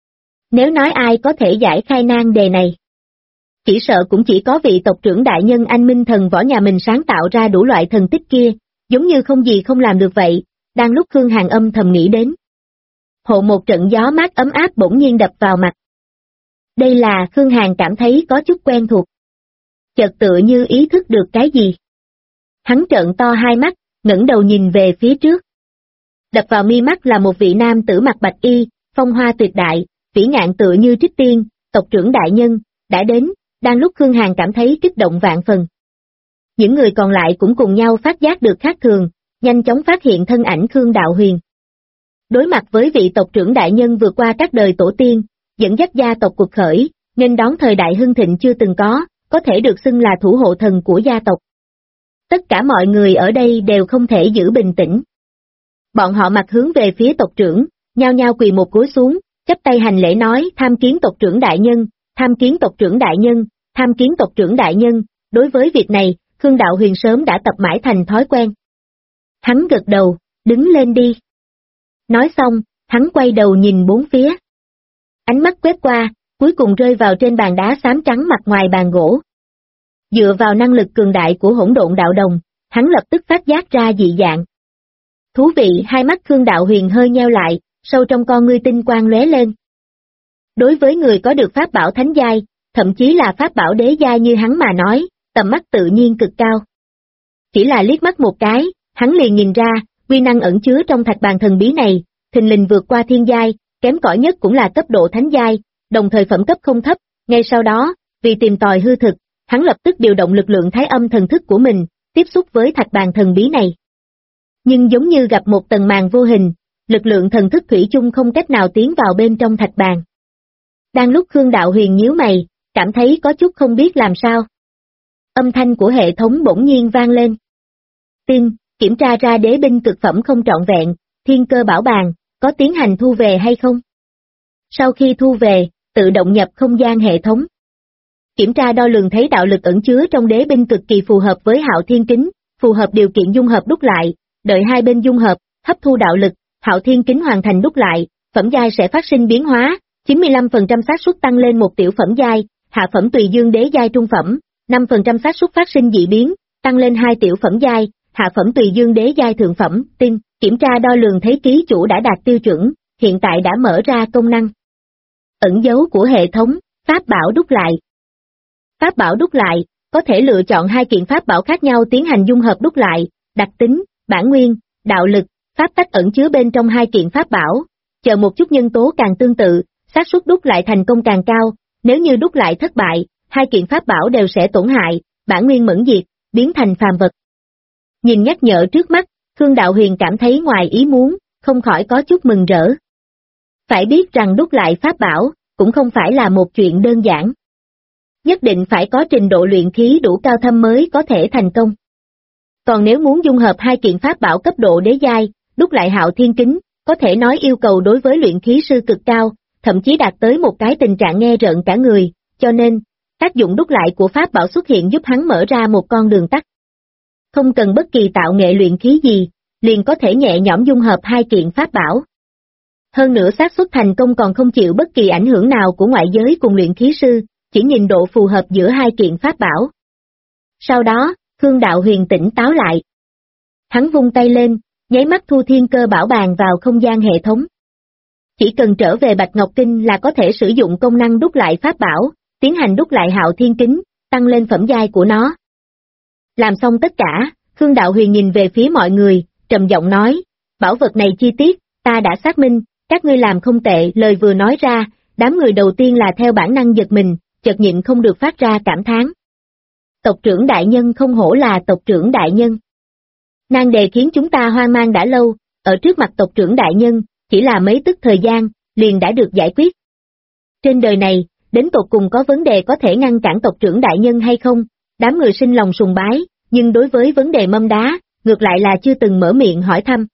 [SPEAKER 2] Nếu nói ai có thể giải khai nan đề này, chỉ sợ cũng chỉ có vị tộc trưởng đại nhân Anh Minh Thần Võ nhà mình sáng tạo ra đủ loại thần tích kia, giống như không gì không làm được vậy, đang lúc Khương Hàn âm thầm nghĩ đến. Hộ một trận gió mát ấm áp bỗng nhiên đập vào mặt. Đây là Khương Hàn cảm thấy có chút quen thuộc. Chợt tựa như ý thức được cái gì. Hắn trợn to hai mắt, ngẩng đầu nhìn về phía trước. Đập vào mi mắt là một vị nam tử mặc bạch y, phong hoa tuyệt đại, vĩ ngạn tựa như trích tiên, tộc trưởng đại nhân, đã đến, đang lúc Khương Hàn cảm thấy kích động vạn phần. Những người còn lại cũng cùng nhau phát giác được khác thường, nhanh chóng phát hiện thân ảnh Khương Đạo Huyền. Đối mặt với vị tộc trưởng đại nhân vượt qua các đời tổ tiên, dẫn dắt gia tộc cuộc khởi, nên đón thời đại hưng thịnh chưa từng có thể được xưng là thủ hộ thần của gia tộc. Tất cả mọi người ở đây đều không thể giữ bình tĩnh. Bọn họ mặt hướng về phía tộc trưởng, nhao nhao quỳ một gối xuống, chắp tay hành lễ nói tham kiến tộc trưởng đại nhân, tham kiến tộc trưởng đại nhân, tham kiến tộc trưởng đại nhân. Đối với việc này, Khương Đạo Huyền sớm đã tập mãi thành thói quen. Hắn gật đầu, đứng lên đi. Nói xong, hắn quay đầu nhìn bốn phía. Ánh mắt quét qua, cuối cùng rơi vào trên bàn đá xám trắng mặt ngoài bàn gỗ. Dựa vào năng lực cường đại của hỗn độn đạo đồng, hắn lập tức phát giác ra dị dạng. Thú vị, hai mắt Khương Đạo Huyền hơi nheo lại, sâu trong con ngươi tinh quang lóe lên. Đối với người có được pháp bảo thánh giai, thậm chí là pháp bảo đế giai như hắn mà nói, tầm mắt tự nhiên cực cao. Chỉ là liếc mắt một cái, hắn liền nhìn ra, uy năng ẩn chứa trong thạch bàn thần bí này, thình lình vượt qua thiên giai, kém cỏi nhất cũng là cấp độ thánh giai, đồng thời phẩm cấp không thấp. Ngay sau đó, vì tìm tòi hư thực, hắn lập tức điều động lực lượng thái âm thần thức của mình, tiếp xúc với thạch bàn thần bí này. Nhưng giống như gặp một tầng màn vô hình, lực lượng thần thức thủy chung không cách nào tiến vào bên trong thạch bàn. Đang lúc Khương Đạo Huyền nhíu mày, cảm thấy có chút không biết làm sao. Âm thanh của hệ thống bỗng nhiên vang lên. Tin, kiểm tra ra đế binh cực phẩm không trọn vẹn, thiên cơ bảo bàn, có tiến hành thu về hay không? Sau khi thu về, tự động nhập không gian hệ thống. Kiểm tra đo lường thấy đạo lực ẩn chứa trong đế binh cực kỳ phù hợp với Hạo Thiên Kính, phù hợp điều kiện dung hợp đúc lại, đợi hai bên dung hợp, hấp thu đạo lực, Hạo Thiên Kính hoàn thành đúc lại, phẩm giai sẽ phát sinh biến hóa, 95% xác suất tăng lên một tiểu phẩm giai, hạ phẩm tùy dương đế giai trung phẩm, 5% xác suất phát sinh dị biến, tăng lên 2 tiểu phẩm giai, hạ phẩm tùy dương đế giai thượng phẩm. Tin, kiểm tra đo lường thấy ký chủ đã đạt tiêu chuẩn, hiện tại đã mở ra công năng. Ẩn dấu của hệ thống, pháp bảo đúc lại. Pháp bảo đúc lại, có thể lựa chọn hai kiện pháp bảo khác nhau tiến hành dung hợp đúc lại, đặc tính, bản nguyên, đạo lực, pháp tắc ẩn chứa bên trong hai kiện pháp bảo, chờ một chút nhân tố càng tương tự, xác suất đúc lại thành công càng cao, nếu như đúc lại thất bại, hai kiện pháp bảo đều sẽ tổn hại, bản nguyên mẫn diệt, biến thành phàm vật. Nhìn nhắc nhở trước mắt, Khương Đạo Huyền cảm thấy ngoài ý muốn, không khỏi có chút mừng rỡ. Phải biết rằng đúc lại pháp bảo, cũng không phải là một chuyện đơn giản. Nhất định phải có trình độ luyện khí đủ cao thâm mới có thể thành công. Còn nếu muốn dung hợp hai kiện pháp bảo cấp độ đế giai, đúc lại Hạo Thiên Kính, có thể nói yêu cầu đối với luyện khí sư cực cao, thậm chí đạt tới một cái tình trạng nghe rợn cả người, cho nên, tác dụng đúc lại của pháp bảo xuất hiện giúp hắn mở ra một con đường tắt. Không cần bất kỳ tạo nghệ luyện khí gì, liền có thể nhẹ nhõm dung hợp hai kiện pháp bảo. Hơn nữa xác suất thành công còn không chịu bất kỳ ảnh hưởng nào của ngoại giới cùng luyện khí sư, chỉ nhìn độ phù hợp giữa hai kiện pháp bảo. Sau đó, Khương Đạo Huyền tỉnh táo lại. Hắn vung tay lên, nháy mắt thu thiên cơ bảo bàn vào không gian hệ thống. Chỉ cần trở về Bạch Ngọc Kinh là có thể sử dụng công năng đúc lại pháp bảo, tiến hành đúc lại Hạo Thiên Kính, tăng lên phẩm giai của nó. Làm xong tất cả, Khương Đạo Huyền nhìn về phía mọi người, trầm giọng nói, bảo vật này chi tiết, ta đã xác minh, các ngươi làm không tệ. Lời vừa nói ra, đám người đầu tiên là theo bản năng giật mình, chợt nhịn không được phát ra cảm thán. Tộc trưởng đại nhân không hổ là tộc trưởng đại nhân. Nan đề khiến chúng ta hoang mang đã lâu, ở trước mặt tộc trưởng đại nhân, chỉ là mấy tức thời gian, liền đã được giải quyết. Trên đời này, đến tột cùng có vấn đề có thể ngăn cản tộc trưởng đại nhân hay không, đám người sinh lòng sùng bái, nhưng đối với vấn đề mâm đá, ngược lại là chưa từng mở miệng hỏi thăm.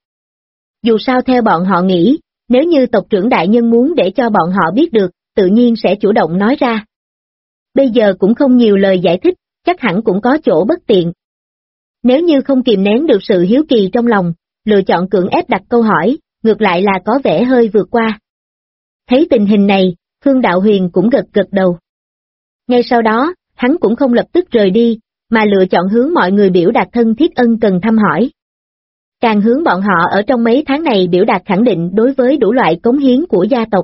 [SPEAKER 2] Dù sao theo bọn họ nghĩ, nếu như tộc trưởng đại nhân muốn để cho bọn họ biết được, tự nhiên sẽ chủ động nói ra. Bây giờ cũng không nhiều lời giải thích, chắc hẳn cũng có chỗ bất tiện. Nếu như không kìm nén được sự hiếu kỳ trong lòng, lựa chọn cưỡng ép đặt câu hỏi, ngược lại là có vẻ hơi vượt qua. Thấy tình hình này, Khương Đạo Huyền cũng gật gật đầu. Ngay sau đó, hắn cũng không lập tức rời đi, mà lựa chọn hướng mọi người biểu đạt thân thiết ân cần thăm hỏi. càng hướng bọn họ ở trong mấy tháng này biểu đạt khẳng định đối với đủ loại cống hiến của gia tộc.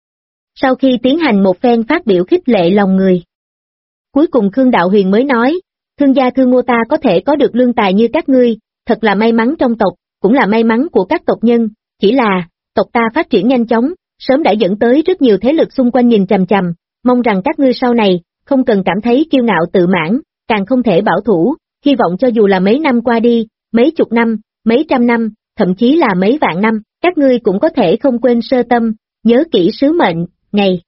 [SPEAKER 2] Sau khi tiến hành một phen phát biểu khích lệ lòng người, cuối cùng Khương Đạo Huyền mới nói, thương gia thương Ngô ta có thể có được lương tài như các ngươi, thật là may mắn trong tộc, cũng là may mắn của các tộc nhân, chỉ là, tộc ta phát triển nhanh chóng, sớm đã dẫn tới rất nhiều thế lực xung quanh nhìn chằm chằm, mong rằng các ngươi sau này, không cần cảm thấy kiêu ngạo tự mãn, càng không thể bảo thủ, hy vọng cho dù là mấy năm qua đi, mấy chục năm, mấy trăm năm, thậm chí là mấy vạn năm, các ngươi cũng có thể không quên sơ tâm, nhớ kỹ sứ mệnh, ngày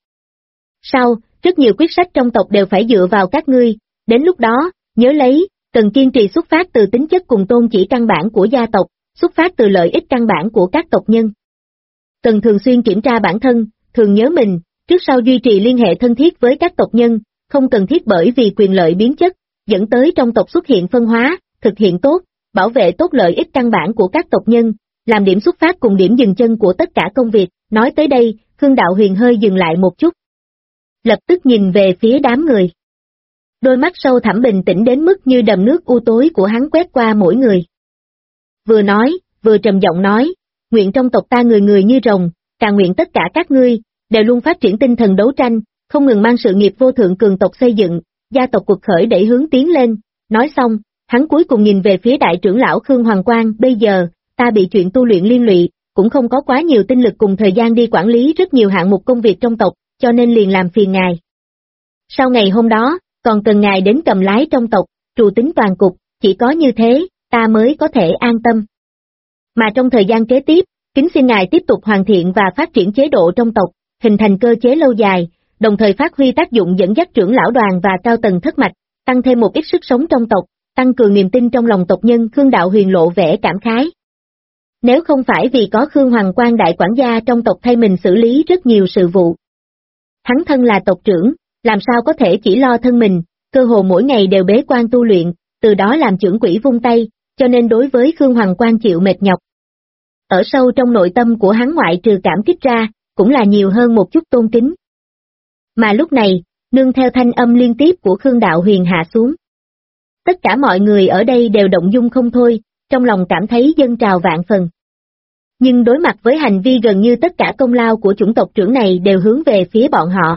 [SPEAKER 2] sau, rất nhiều quyết sách trong tộc đều phải dựa vào các ngươi, đến lúc đó, nhớ lấy, cần kiên trì xuất phát từ tính chất cùng tôn chỉ căn bản của gia tộc, xuất phát từ lợi ích căn bản của các tộc nhân. Cần thường xuyên kiểm tra bản thân, thường nhớ mình, trước sau duy trì liên hệ thân thiết với các tộc nhân, không cần thiết bởi vì quyền lợi biến chất, dẫn tới trong tộc xuất hiện phân hóa, thực hiện tốt, bảo vệ tốt lợi ích căn bản của các tộc nhân, làm điểm xuất phát cùng điểm dừng chân của tất cả công việc. Nói tới đây, Khương Đạo Huyền hơi dừng lại một chút. Lập tức nhìn về phía đám người. Đôi mắt sâu thẳm bình tĩnh đến mức như đầm nước u tối của hắn quét qua mỗi người. Vừa nói, vừa trầm giọng nói, nguyện trong tộc ta người người như rồng, càng nguyện tất cả các ngươi, đều luôn phát triển tinh thần đấu tranh, không ngừng mang sự nghiệp vô thượng cường tộc xây dựng, gia tộc cuộc khởi đẩy hướng tiến lên. Nói xong, hắn cuối cùng nhìn về phía đại trưởng lão Khương Hoàng Quang, bây giờ, ta bị chuyện tu luyện liên lụy, cũng không có quá nhiều tinh lực cùng thời gian đi quản lý rất nhiều hạng mục công việc trong tộc, cho nên liền làm phiền ngài. Sau ngày hôm đó, còn cần ngài đến cầm lái trong tộc, trù tính toàn cục, chỉ có như thế, ta mới có thể an tâm. Mà trong thời gian kế tiếp, kính xin ngài tiếp tục hoàn thiện và phát triển chế độ trong tộc, hình thành cơ chế lâu dài, đồng thời phát huy tác dụng dẫn dắt trưởng lão đoàn và cao tầng thất mạch, tăng thêm một ít sức sống trong tộc, tăng cường niềm tin trong lòng tộc nhân. Khương Đạo Huyền lộ vẻ cảm khái. Nếu không phải vì có Khương Hoàng Quang đại quản gia trong tộc thay mình xử lý rất nhiều sự vụ, hắn thân là tộc trưởng, làm sao có thể chỉ lo thân mình, cơ hồ mỗi ngày đều bế quan tu luyện, từ đó làm trưởng quỹ vung tay, cho nên đối với Khương Hoàng Quang chịu mệt nhọc. Ở sâu trong nội tâm của hắn ngoại trừ cảm kích ra, cũng là nhiều hơn một chút tôn kính. Mà lúc này, nương theo thanh âm liên tiếp của Khương Đạo Huyền hạ xuống. Tất cả mọi người ở đây đều động dung không thôi, trong lòng cảm thấy dâng trào vạn phần. Nhưng đối mặt với hành vi gần như tất cả công lao của chủng tộc trưởng này đều hướng về phía bọn họ.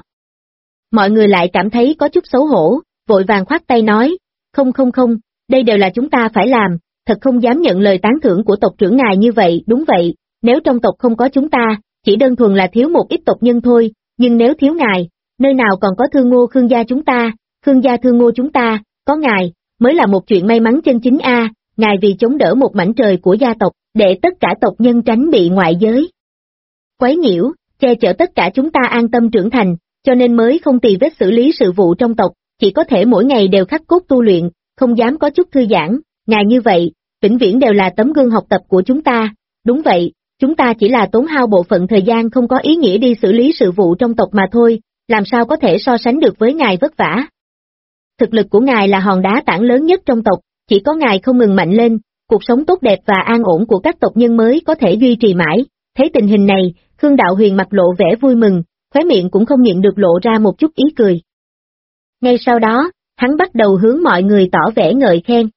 [SPEAKER 2] Mọi người lại cảm thấy có chút xấu hổ, vội vàng khoát tay nói, không, đây đều là chúng ta phải làm, thật không dám nhận lời tán thưởng của tộc trưởng ngài như vậy. Đúng vậy, nếu trong tộc không có chúng ta, chỉ đơn thuần là thiếu một ít tộc nhân thôi, nhưng nếu thiếu ngài, nơi nào còn có Thương Ngô Khương gia chúng ta, Khương gia Thương Ngô chúng ta, có ngài, mới là một chuyện may mắn chân chính a. Ngài vì chống đỡ một mảnh trời của gia tộc, để tất cả tộc nhân tránh bị ngoại giới quấy nhiễu, che chở tất cả chúng ta an tâm trưởng thành, cho nên mới không tì vết xử lý sự vụ trong tộc, chỉ có thể mỗi ngày đều khắc cốt tu luyện, không dám có chút thư giãn. Ngài như vậy, vĩnh viễn đều là tấm gương học tập của chúng ta. Đúng vậy, chúng ta chỉ là tốn hao bộ phận thời gian không có ý nghĩa đi xử lý sự vụ trong tộc mà thôi, làm sao có thể so sánh được với ngài vất vả. Thực lực của ngài là hòn đá tảng lớn nhất trong tộc, chỉ có ngài không ngừng mạnh lên, cuộc sống tốt đẹp và an ổn của các tộc nhân mới có thể duy trì mãi. Thấy tình hình này, Khương Đạo Huyền mặt lộ vẻ vui mừng, khóe miệng cũng không nhịn được lộ ra một chút ý cười. Ngay sau đó, hắn bắt đầu hướng mọi người tỏ vẻ ngợi khen.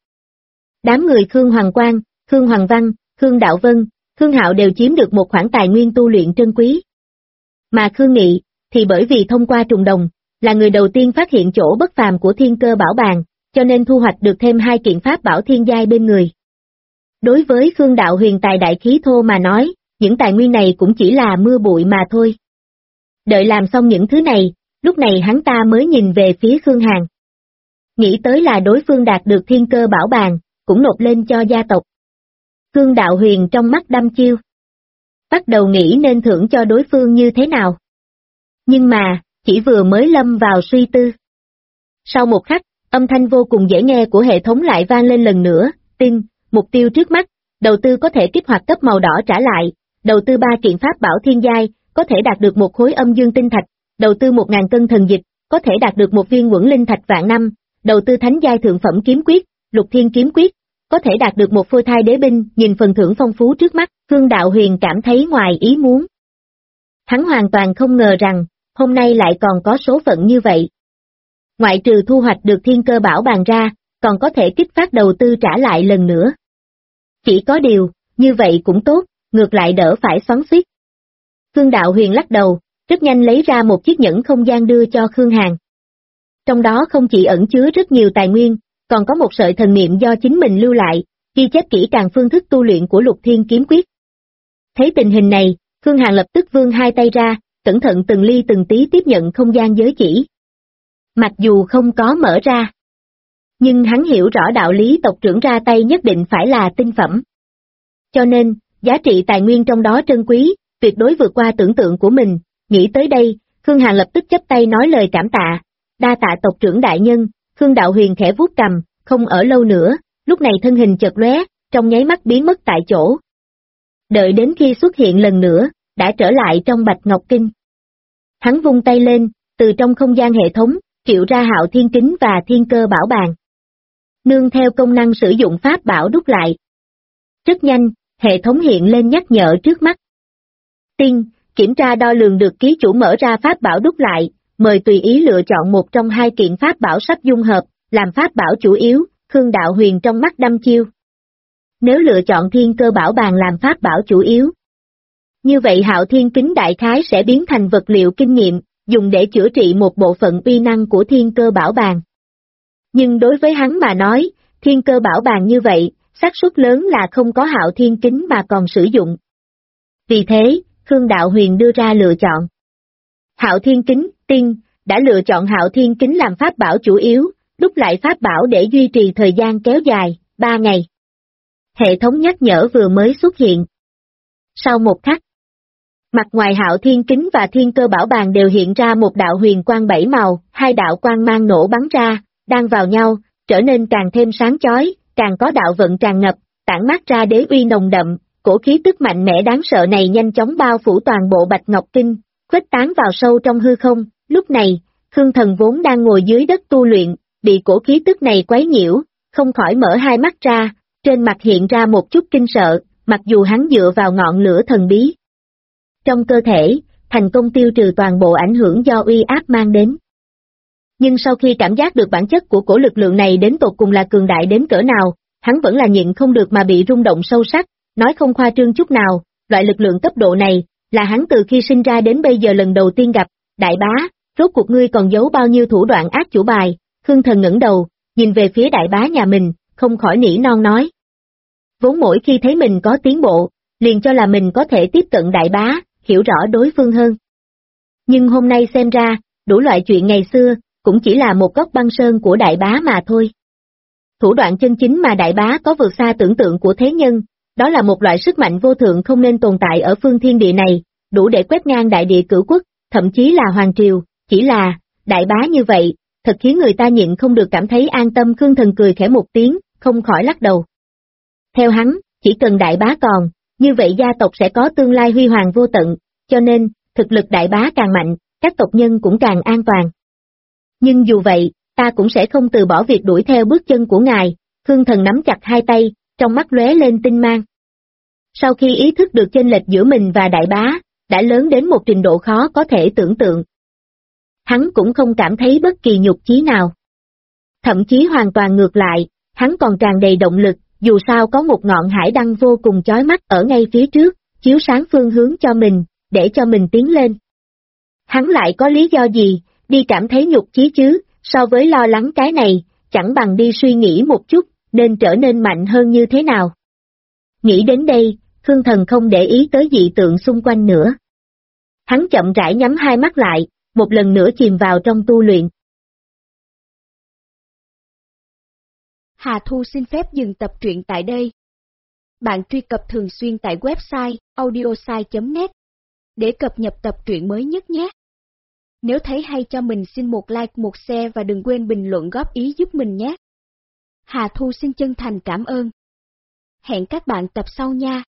[SPEAKER 2] Đám người Khương Hoàng Quang, Khương Hoàng Văn, Khương Đạo Vân, Khương Hạo đều chiếm được một khoản tài nguyên tu luyện trân quý. Mà Khương Nghị, thì bởi vì thông qua trùng đồng, là người đầu tiên phát hiện chỗ bất phàm của thiên cơ bảo bàn, cho nên thu hoạch được thêm 2 kiện pháp bảo thiên giai bên người. Đối với Khương Đạo Huyền tài đại khí thô mà nói, những tài nguyên này cũng chỉ là mưa bụi mà thôi. Đợi làm xong những thứ này, lúc này hắn ta mới nhìn về phía Khương Hàn. Nghĩ tới là đối phương đạt được thiên cơ bảo bàn, cũng nộp lên cho gia tộc. Khương Đạo Huyền trong mắt đăm chiêu. Bắt đầu nghĩ nên thưởng cho đối phương như thế nào. Nhưng mà, chỉ vừa mới lâm vào suy tư. Sau một khắc, âm thanh vô cùng dễ nghe của hệ thống lại vang lên lần nữa, tin, mục tiêu trước mắt, đầu tư có thể kích hoạt cấp màu đỏ trả lại, đầu tư 3 kiện pháp bảo thiên giai, có thể đạt được 1 khối âm dương tinh thạch, đầu tư 1000 cân thần dịch, có thể đạt được 1 viên quẩn linh thạch vạn năm, đầu tư thánh giai thượng phẩm kiếm quyết, lục thiên kiếm quyết, có thể đạt được 1 phôi thai đế binh. Nhìn phần thưởng phong phú trước mắt, Khương Đạo Huyền cảm thấy ngoài ý muốn. Hắn hoàn toàn không ngờ rằng, hôm nay lại còn có số phận như vậy. Ngoại trừ thu hoạch được thiên cơ bảo bàn ra, còn có thể kích phát đầu tư trả lại lần nữa. Chỉ có điều, như vậy cũng tốt, ngược lại đỡ phải xoắn xuýt. Khương Đạo Huyền lắc đầu, rất nhanh lấy ra một chiếc nhẫn không gian đưa cho Khương Hàn. Trong đó không chỉ ẩn chứa rất nhiều tài nguyên, còn có một sợi thần niệm do chính mình lưu lại, ghi chép kỹ càng phương thức tu luyện của Lục Thiên Kiếm Quyết. Thấy tình hình này, Khương Hàn lập tức vươn hai tay ra, cẩn thận từng ly từng tí tiếp nhận không gian giới chỉ. Mặc dù không có mở ra, nhưng hắn hiểu rõ đạo lý tộc trưởng ra tay nhất định phải là tinh phẩm. Cho nên, giá trị tài nguyên trong đó trân quý, tuyệt đối vượt qua tưởng tượng của mình. Nghĩ tới đây, Khương Hàn lập tức chắp tay nói lời cảm tạ. Đa tạ tộc trưởng đại nhân. Khương Đạo Huyền khẽ vuốt cằm, không ở lâu nữa, lúc này thân hình chợt lóe, trong nháy mắt biến mất tại chỗ. Đợi đến khi xuất hiện lần nữa, đã trở lại trong Bạch Ngọc Kinh. Hắn vung tay lên, từ trong không gian hệ thống, triệu ra Hạo Thiên Kính và Thiên Cơ Bảo Bàn. Nương theo công năng sử dụng pháp bảo đúc lại. Rất nhanh, hệ thống hiện lên nhắc nhở trước mắt. Tiên, kiểm tra đo lường được ký chủ mở ra pháp bảo đúc lại, mời tùy ý lựa chọn một trong hai kiện pháp bảo sắp dung hợp, làm pháp bảo chủ yếu. Khương Đạo Huyền trong mắt đăm chiêu. Nếu lựa chọn Thiên Cơ Bảo Bàn làm pháp bảo chủ yếu, như vậy Hạo Thiên Kính đại khái sẽ biến thành vật liệu kinh nghiệm, dùng để chữa trị một bộ phận uy năng của Thiên Cơ Bảo Bàn. Nhưng đối với hắn mà nói, Thiên Cơ Bảo Bàn như vậy, xác suất lớn là không có Hạo Thiên Kính mà còn sử dụng. Vì thế, Khương Đạo Huyền đưa ra lựa chọn. Hạo Thiên Kính, tiên, đã lựa chọn Hạo Thiên Kính làm pháp bảo chủ yếu, đúc lại pháp bảo để duy trì thời gian kéo dài, 3 ngày. Hệ thống nhắc nhở vừa mới xuất hiện. Sau một khắc, mặt ngoài Hạo Thiên Kính và Thiên Cơ Bảo Bàn đều hiện ra một đạo huyền quang 7 màu, hai đạo quang mang nổ bắn ra, đan vào nhau, trở nên càng thêm sáng chói, càng có đạo vận tràn ngập, tản mát ra đế uy nồng đậm, cổ khí tức mạnh mẽ đáng sợ này nhanh chóng bao phủ toàn bộ Bạch Ngọc Kinh, khuếch tán vào sâu trong hư không. Lúc này, Khương Thần vốn đang ngồi dưới đất tu luyện, bị cổ khí tức này quấy nhiễu, không khỏi mở hai mắt ra, trên mặt hiện ra một chút kinh sợ, mặc dù hắn dựa vào ngọn lửa thần bí. Trong cơ thể, thành công tiêu trừ toàn bộ ảnh hưởng do uy áp mang đến. Nhưng sau khi cảm giác được bản chất của cổ lực lượng này đến tột cùng là cường đại đến cỡ nào, hắn vẫn là nhịn không được mà bị rung động sâu sắc, nói không khoa trương chút nào, loại lực lượng cấp độ này, là hắn từ khi sinh ra đến bây giờ lần đầu tiên gặp. Đại bá, rốt cuộc ngươi còn giấu bao nhiêu thủ đoạn ác chủ bài? Khương Thần ngẩng đầu, nhìn về phía đại bá nhà mình, không khỏi nỉ non nói. Vốn mỗi khi thấy mình có tiến bộ, liền cho là mình có thể tiếp cận đại bá, hiểu rõ đối phương hơn. Nhưng hôm nay xem ra, đủ loại chuyện ngày xưa, cũng chỉ là một góc băng sơn của đại bá mà thôi. Thủ đoạn chân chính mà đại bá có vượt xa tưởng tượng của thế nhân, đó là một loại sức mạnh vô thượng không nên tồn tại ở phương thiên địa này, đủ để quét ngang đại địa cửu quốc, thậm chí là hoàng triều, chỉ là, đại bá như vậy, thật khiến người ta nhịn không được cảm thấy an tâm. Khương Thần cười khẽ một tiếng, không khỏi lắc đầu. Theo hắn, chỉ cần đại bá còn, như vậy gia tộc sẽ có tương lai huy hoàng vô tận, cho nên, thực lực đại bá càng mạnh, các tộc nhân cũng càng an toàn. Nhưng dù vậy, ta cũng sẽ không từ bỏ việc đuổi theo bước chân của ngài. Khương Thần nắm chặt hai tay, trong mắt lóe lên tinh mang. Sau khi ý thức được chênh lệch giữa mình và đại bá, đã lớn đến một trình độ khó có thể tưởng tượng. Hắn cũng không cảm thấy bất kỳ nhục chí nào. Thậm chí hoàn toàn ngược lại, hắn còn tràn đầy động lực, dù sao có một ngọn hải đăng vô cùng chói mắt ở ngay phía trước, chiếu sáng phương hướng cho mình, để cho mình tiến lên. Hắn lại có lý do gì, đi cảm thấy nhục chí chứ, so với lo lắng cái này, chẳng bằng đi suy nghĩ một chút, nên trở nên mạnh hơn như thế nào. Nghĩ đến đây, Khương Thần không để ý tới dị tượng xung quanh nữa. Hắn chậm rãi nhắm hai mắt lại, một lần nữa chìm vào trong tu luyện.
[SPEAKER 1] Hà Thu xin phép dừng tập truyện tại đây. Bạn truy cập thường xuyên tại website audiosai.net để cập nhật tập truyện mới nhất nhé. Nếu thấy hay cho mình xin một like, một share và đừng quên bình luận góp ý giúp mình nhé. Hà Thu xin chân thành cảm ơn. Hẹn các bạn tập sau nha.